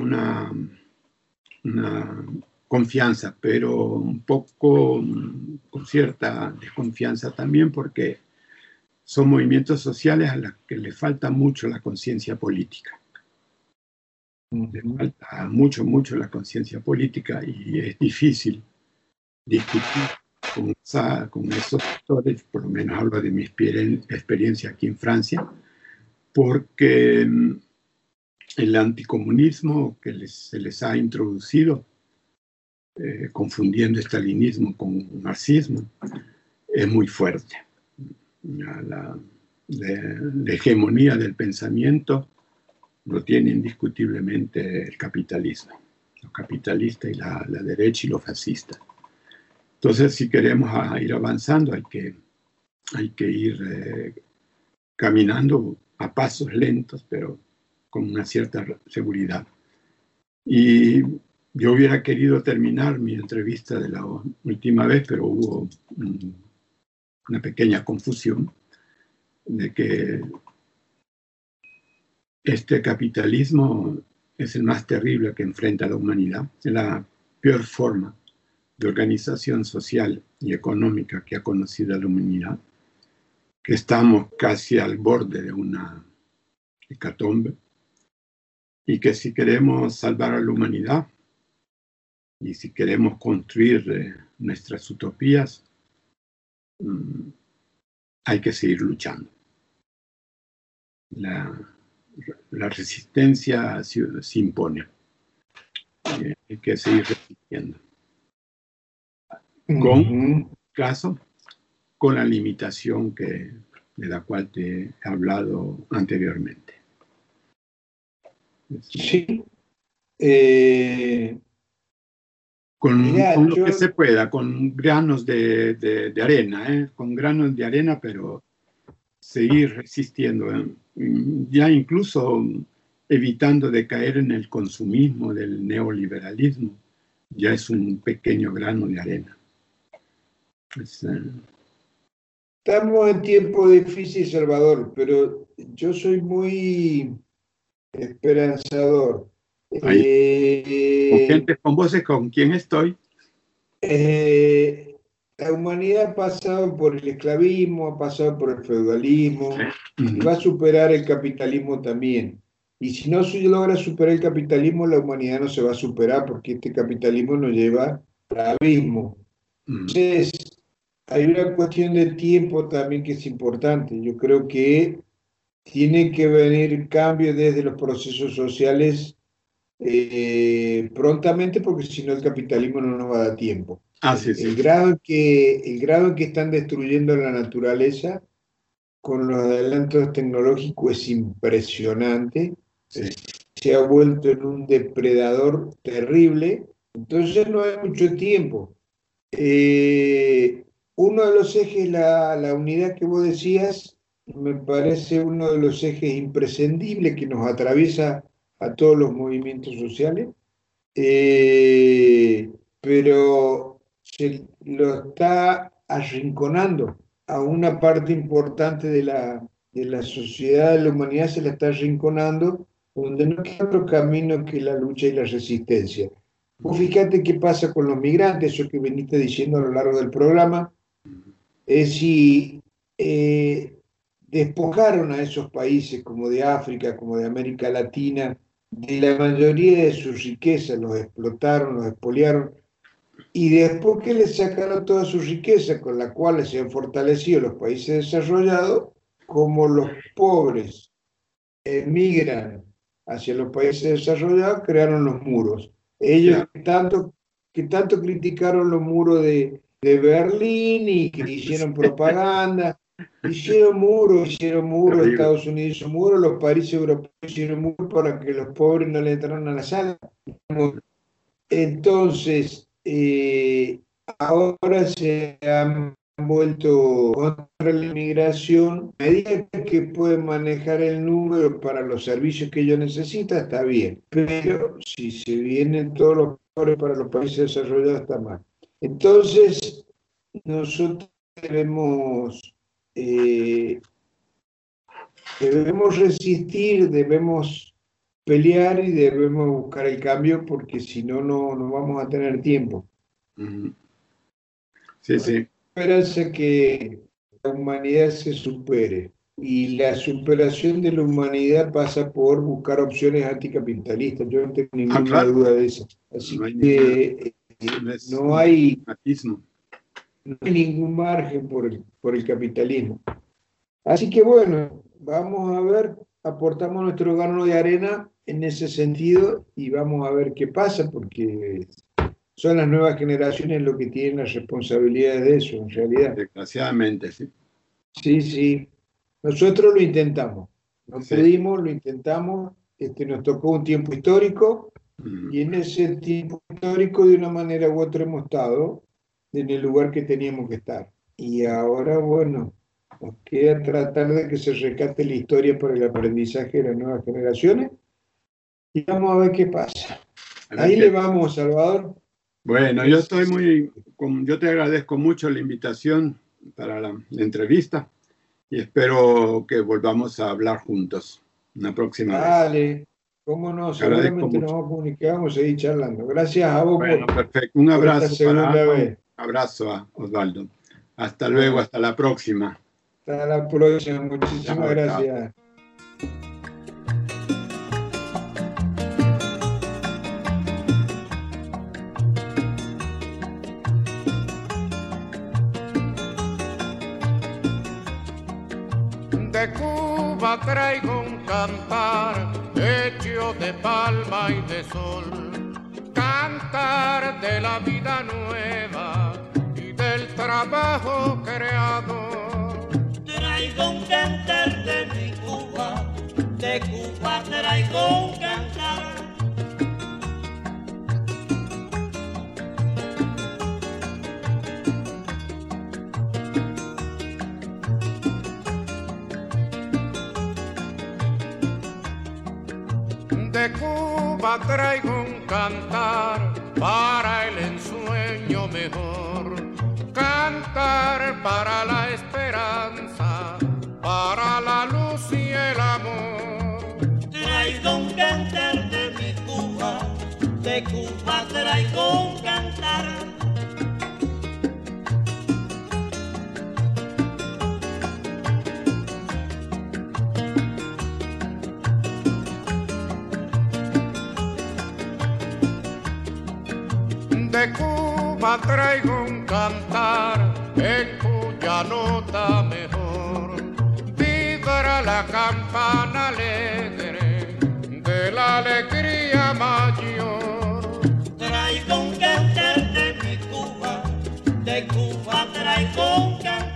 una confianza, pero un poco con cierta desconfianza también, porque son movimientos sociales a los que le falta mucho la conciencia política. Le falta mucho la conciencia política, y es difícil discutir con esos sectores, por lo menos hablo de mi experiencia aquí en Francia, porque el anticomunismo que se les ha introducido, confundiendo estalinismo con marxismo, es muy fuerte. La hegemonía del pensamiento lo tiene indiscutiblemente el capitalismo, los capitalistas y la derecha y los fascistas. Entonces, si queremos ir avanzando, hay que ir caminando a pasos lentos, pero con una cierta seguridad. Y yo hubiera querido terminar mi entrevista de la última vez, pero hubo una pequeña confusión. de que este capitalismo es el más terrible que enfrenta la humanidad, es la peor forma de organización social y económica que ha conocido la humanidad, que estamos casi al borde de una hecatombe, y que si queremos salvar a la humanidad y si queremos construir nuestras utopías, hay que seguir luchando. La resistencia se impone. Hay que seguir resistiendo. Con caso, con la limitación de la cual te he hablado anteriormente.
Sí.
Con lo que se pueda, con granos de arena, con granos de arena, pero seguir resistiendo, ya incluso evitando de caer en el consumismo del neoliberalismo, ya es un pequeño grano de arena.
Estamos en tiempo difícil, Salvador, pero yo soy muy esperanzador.
Con gente, con voces, ¿con quién estoy?
La humanidad ha pasado por el esclavismo, ha pasado por el feudalismo, y va a superar el capitalismo también. Y si no se logra superar el capitalismo, la humanidad no se va a superar, porque este capitalismo nos lleva al abismo. Entonces, hay una cuestión de tiempo también que es importante. Yo creo que tiene que venir cambio desde los procesos sociales prontamente, porque si no el capitalismo no nos va a dar tiempo.
Sí.
El grado en que están destruyendo la naturaleza con los adelantos tecnológicos es impresionante. Sí. Se ha vuelto en un depredador terrible, entonces no hay mucho tiempo. Uno de los ejes, la unidad que vos decías, me parece uno de los ejes imprescindibles que nos atraviesa a todos los movimientos sociales, pero se lo está arrinconando a una parte importante de la sociedad, de la humanidad, se la está arrinconando, donde no queda otro camino que la lucha y la resistencia. Vos fíjate qué pasa con los migrantes, eso que veniste diciendo a lo largo del programa, si despojaron a esos países como de África, como de América Latina, de la mayoría de sus riquezas, los explotaron, los expoliaron, y después que les sacaron toda su riqueza, con la cual se han fortalecido los países desarrollados, como los pobres emigran hacia los países desarrollados, crearon los muros. Ellos que tanto criticaron los muros de Berlín y que hicieron propaganda, hicieron muros, Estados Unidos hizo muros, los países europeos hicieron muros para que los pobres no le entraran a la sala. Entonces, ahora se han vuelto contra la inmigración. A medida que pueden manejar el número para los servicios que ellos necesitan, está bien. Pero si se vienen todos los pobres para los países desarrollados, está mal. Entonces, nosotros debemos resistir, debemos pelear y debemos buscar el cambio, porque si no, no vamos a tener tiempo.
Sí, sí.
Esperanza que la humanidad se supere, y la superación de la humanidad pasa por buscar opciones anticapitalistas. Yo no tengo ninguna duda de eso. Así que no hay ningún margen por el capitalismo. Así que bueno, vamos a ver, aportamos nuestro grano de arena en ese sentido y vamos a ver qué pasa, porque son las nuevas generaciones los que tienen las responsabilidades de eso, en realidad.
Desgraciadamente, sí.
Sí. Nosotros lo intentamos. No pudimos, lo intentamos. Nos tocó un tiempo histórico, y en ese tiempo histórico, de una manera u otra, hemos estado en el lugar que teníamos que estar. Y ahora, bueno, nos queda tratar de que se rescate la historia para el aprendizaje de las nuevas generaciones. Y vamos a ver qué pasa. Ahí le vamos, Salvador.
Bueno, yo te agradezco mucho la invitación para la entrevista, y espero que volvamos a hablar juntos una próxima vez.
Dale, cómo no,
Te agradezco
seguramente nos
mucho.
vamos a comunicar, vamos a seguir charlando. Gracias a vos
Bueno,
por
perfecto. Un
esta
abrazo
segunda
para ambos.
vez.
Abrazo a Osvaldo. Hasta luego, hasta la próxima.
Hasta la próxima, muchísimas
Chao, chao.
gracias.
De Cuba traigo un cantar hecho de palma y de sol, cantar de la vida nueva y del trabajo creado.
Traigo un cantar de mi Cuba, de Cuba traigo un cantar.
De Cuba traigo un cantar para el ensueño mejor, cantar para la esperanza, para la luz y el amor.
Traigo un cantar de mi Cuba, de Cuba traigo un cantar.
De Cuba traigo un cantar en cuya nota mejor vibra la campana alegre de la alegría mayor.
Traigo un cantar de mi Cuba, de Cuba traigo un cantar.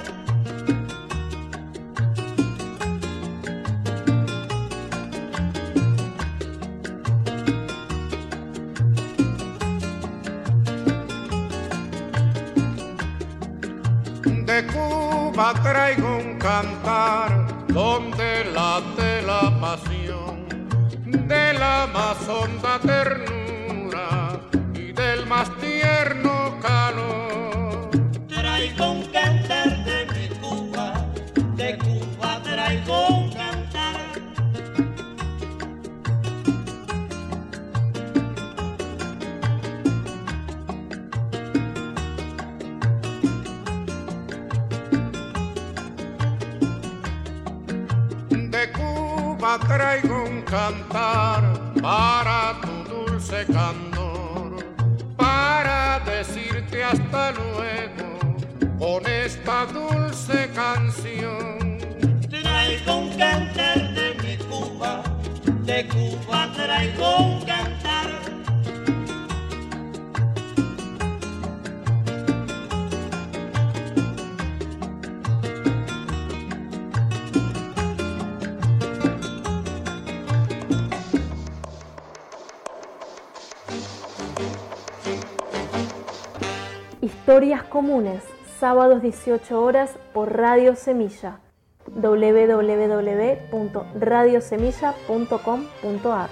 De Cuba traigo un cantar donde late la pasión de la más honda ternura y del más tierno calor.
Traigo un cantar de mi Cuba, de Cuba traigo un cantar.
De Cuba traigo un cantar para tu dulce candor, para decirte hasta luego con esta dulce canción.
Traigo un cantar de mi Cuba, de Cuba traigo un cantar.
Historias comunes, sábados 18 horas por Radio Semilla, www.radiosemilla.com.ar.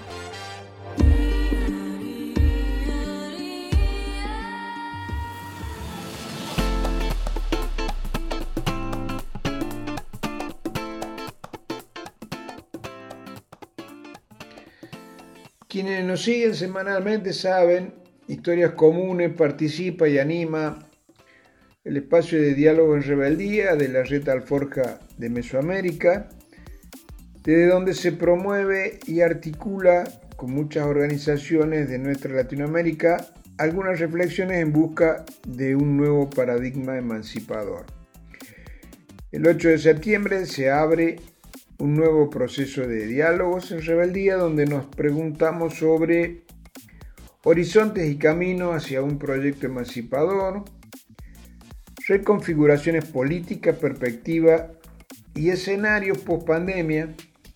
Quienes nos siguen semanalmente saben, Historias Comunes participa y anima el espacio de diálogo en rebeldía de la Red Alforja de Mesoamérica, desde donde se promueve y articula con muchas organizaciones de nuestra Latinoamérica algunas reflexiones en busca de un nuevo paradigma emancipador. El 8 de septiembre se abre un nuevo proceso de diálogos en rebeldía donde nos preguntamos sobre horizontes y caminos hacia un proyecto emancipador, reconfiguraciones políticas, perspectiva y escenarios post-pandemia,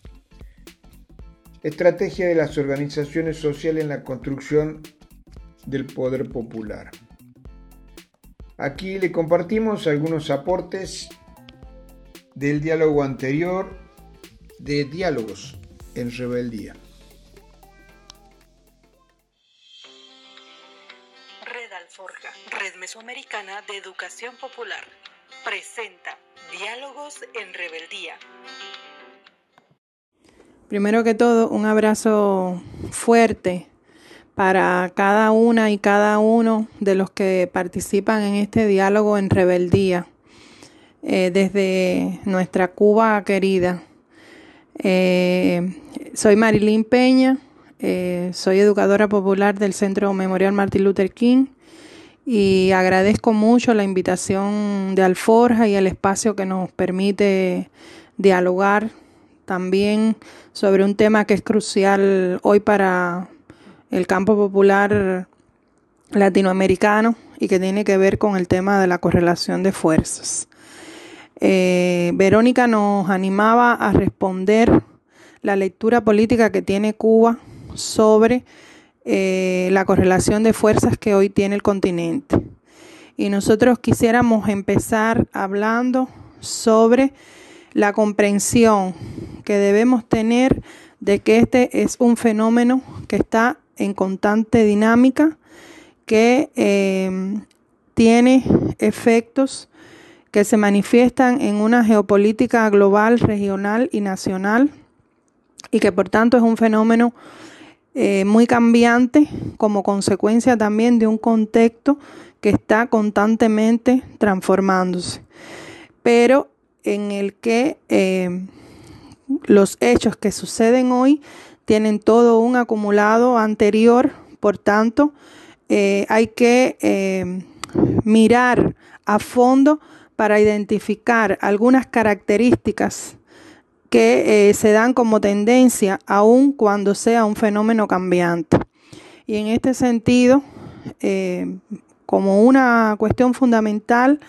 estrategia de las organizaciones sociales en la construcción del poder popular. Aquí le compartimos algunos aportes del diálogo anterior de Diálogos en Rebeldía.
Red Alforja, Red Mesoamericana de Educación Popular, presenta
Diálogos en Rebeldía.
Primero que todo, un abrazo fuerte para cada una y cada uno de los que participan en este diálogo en rebeldía, desde nuestra Cuba querida. Soy Marilyn Peña, soy educadora popular del Centro Memorial Martin Luther King y agradezco mucho la invitación de Alforja y el espacio que nos permite dialogar también sobre un tema que es crucial hoy para el campo popular latinoamericano y que tiene que ver con el tema de la correlación de fuerzas. Verónica nos animaba a responder la lectura política que tiene Cuba sobre la correlación de fuerzas que hoy tiene el continente. Y nosotros quisiéramos empezar hablando sobre la comprensión que debemos tener de que este es un fenómeno que está en constante dinámica, que tiene efectos que se manifiestan en una geopolítica global, regional y nacional, y que por tanto es un fenómeno muy cambiante como consecuencia también de un contexto que está constantemente transformándose, pero en el que los hechos que suceden hoy tienen todo un acumulado anterior. Por tanto, hay que mirar a fondo para identificar algunas características que se dan como tendencia aun cuando sea un fenómeno cambiante. Y en este sentido, como una cuestión fundamental,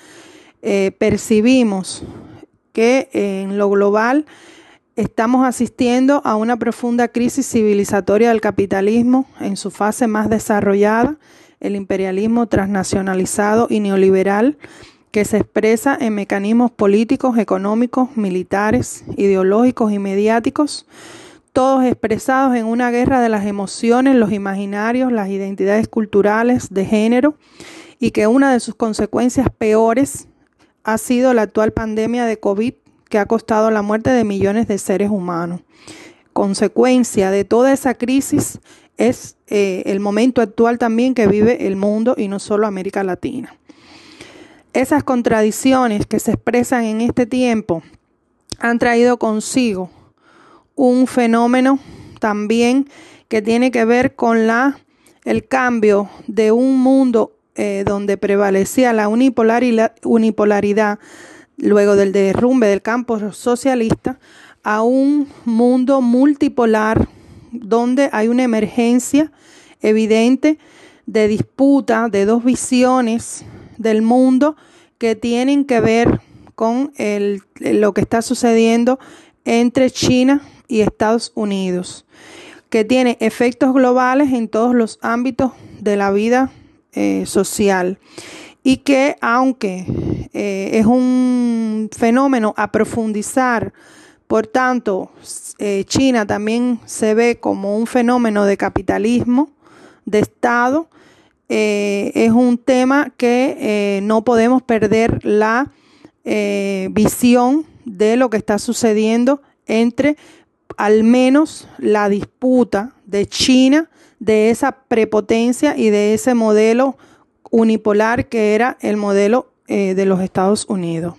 percibimos que en lo global estamos asistiendo a una profunda crisis civilizatoria del capitalismo en su fase más desarrollada, el imperialismo transnacionalizado y neoliberal, que se expresa en mecanismos políticos, económicos, militares, ideológicos y mediáticos, todos expresados en una guerra de las emociones, los imaginarios, las identidades culturales, de género, y que una de sus consecuencias peores ha sido la actual pandemia de COVID, que ha costado la muerte de millones de seres humanos. Consecuencia de toda esa crisis es el momento actual también que vive el mundo y no solo América Latina. Esas contradicciones que se expresan en este tiempo han traído consigo un fenómeno también que tiene que ver con el cambio de un mundo donde prevalecía la unipolaridad luego del derrumbe del campo socialista, a un mundo multipolar donde hay una emergencia evidente de disputa de dos visiones del mundo que tienen que ver con lo que está sucediendo entre China y Estados Unidos, que tiene efectos globales en todos los ámbitos de la vida social, y que aunque es un fenómeno a profundizar, por tanto China también se ve como un fenómeno de capitalismo, de Estado. Es un tema que no podemos perder la visión de lo que está sucediendo entre al menos la disputa de China, de esa prepotencia y de ese modelo unipolar que era el modelo de los Estados Unidos.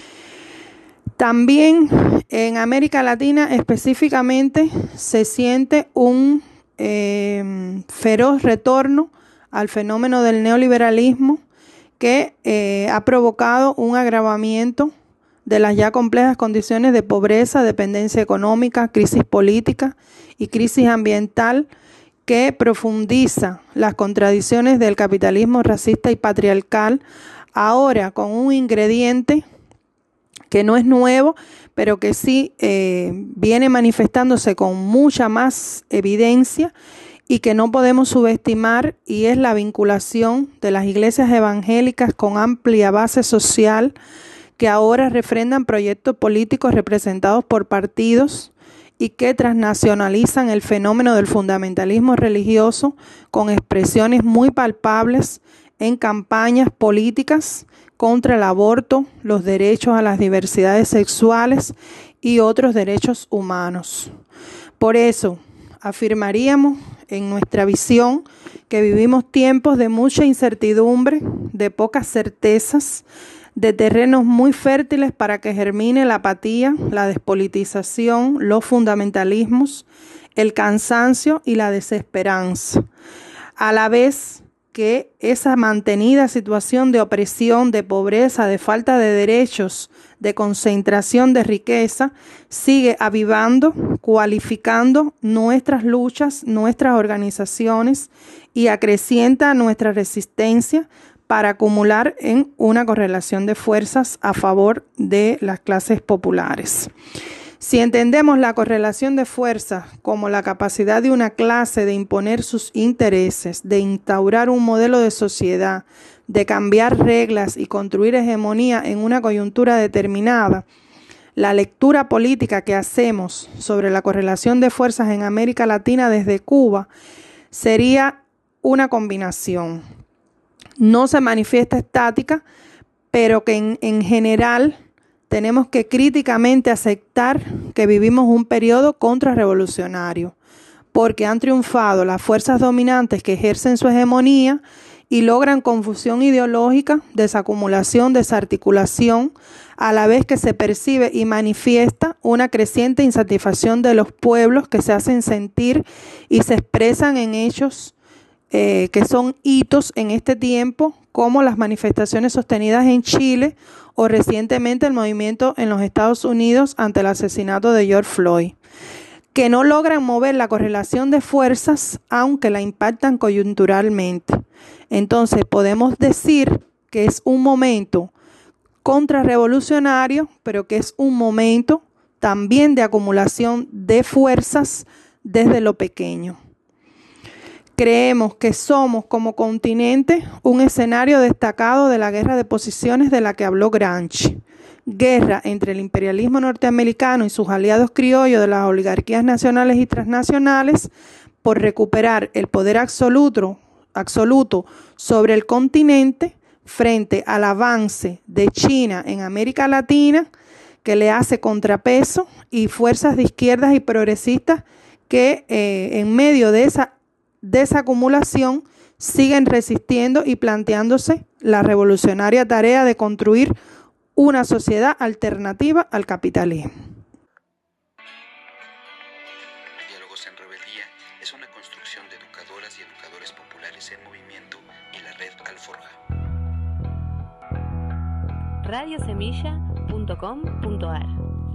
También en América Latina específicamente se siente un feroz retorno al fenómeno del neoliberalismo que ha provocado un agravamiento de las ya complejas condiciones de pobreza, dependencia económica, crisis política y crisis ambiental, que profundiza las contradicciones del capitalismo racista y patriarcal, ahora con un ingrediente que no es nuevo, pero que sí viene manifestándose con mucha más evidencia y que no podemos subestimar, y es la vinculación de las iglesias evangélicas con amplia base social, que ahora refrendan proyectos políticos representados por partidos y que transnacionalizan el fenómeno del fundamentalismo religioso con expresiones muy palpables en campañas políticas contra el aborto, los derechos a las diversidades sexuales y otros derechos humanos. Por eso, afirmaríamos en nuestra visión que vivimos tiempos de mucha incertidumbre, de pocas certezas, de terrenos muy fértiles para que germine la apatía, la despolitización, los fundamentalismos, el cansancio y la desesperanza. A la vez que esa mantenida situación de opresión, de pobreza, de falta de derechos, de concentración de riqueza, sigue avivando, cualificando nuestras luchas, nuestras organizaciones y acrecienta nuestra resistencia para acumular en una correlación de fuerzas a favor de las clases populares. Si entendemos la correlación de fuerzas como la capacidad de una clase de imponer sus intereses, de instaurar un modelo de sociedad, de cambiar reglas y construir hegemonía en una coyuntura determinada, la lectura política que hacemos sobre la correlación de fuerzas en América Latina desde Cuba sería una combinación. No se manifiesta estática, pero que en general tenemos que críticamente aceptar que vivimos un periodo contrarrevolucionario, porque han triunfado las fuerzas dominantes que ejercen su hegemonía y logran confusión ideológica, desacumulación, desarticulación, a la vez que se percibe y manifiesta una creciente insatisfacción de los pueblos que se hacen sentir y se expresan en hechos que son hitos en este tiempo, como las manifestaciones sostenidas en Chile o recientemente el movimiento en los Estados Unidos ante el asesinato de George Floyd, que no logran mover la correlación de fuerzas aunque la impactan coyunturalmente. Entonces podemos decir que es un momento contrarrevolucionario, pero que es un momento también de acumulación de fuerzas desde lo pequeño. Creemos que somos como continente un escenario destacado de la guerra de posiciones de la que habló Gramsci. Guerra entre el imperialismo norteamericano y sus aliados criollos de las oligarquías nacionales y transnacionales por recuperar el poder absoluto sobre el continente frente al avance de China en América Latina, que le hace contrapeso, y fuerzas de izquierdas y progresistas que en medio de esa desacumulación siguen resistiendo y planteándose la revolucionaria tarea de construir una sociedad alternativa al capitalismo.
Diálogos en Rebeldía es una construcción de educadoras y educadores populares en movimiento y la red Alforja.
radiosemilla.com.ar.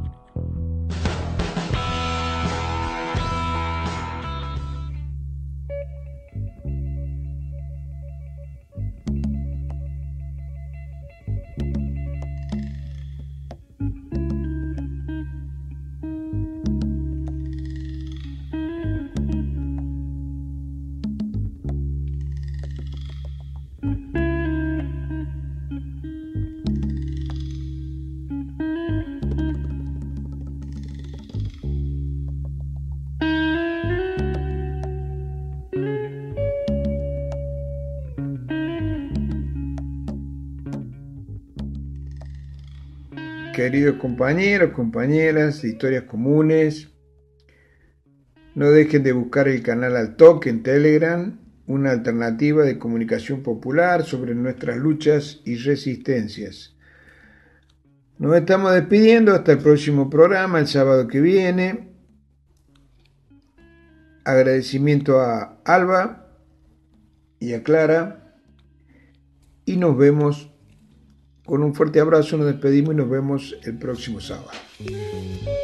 Queridos compañeros, compañeras de Historias Comunes, no dejen de buscar el canal Al Toque en Telegram, una alternativa de comunicación popular sobre nuestras luchas y resistencias. Nos estamos despidiendo hasta el próximo programa, el sábado que viene. Agradecimiento a Alba y a Clara, y nos vemos. Con un fuerte abrazo nos despedimos y nos vemos el próximo sábado.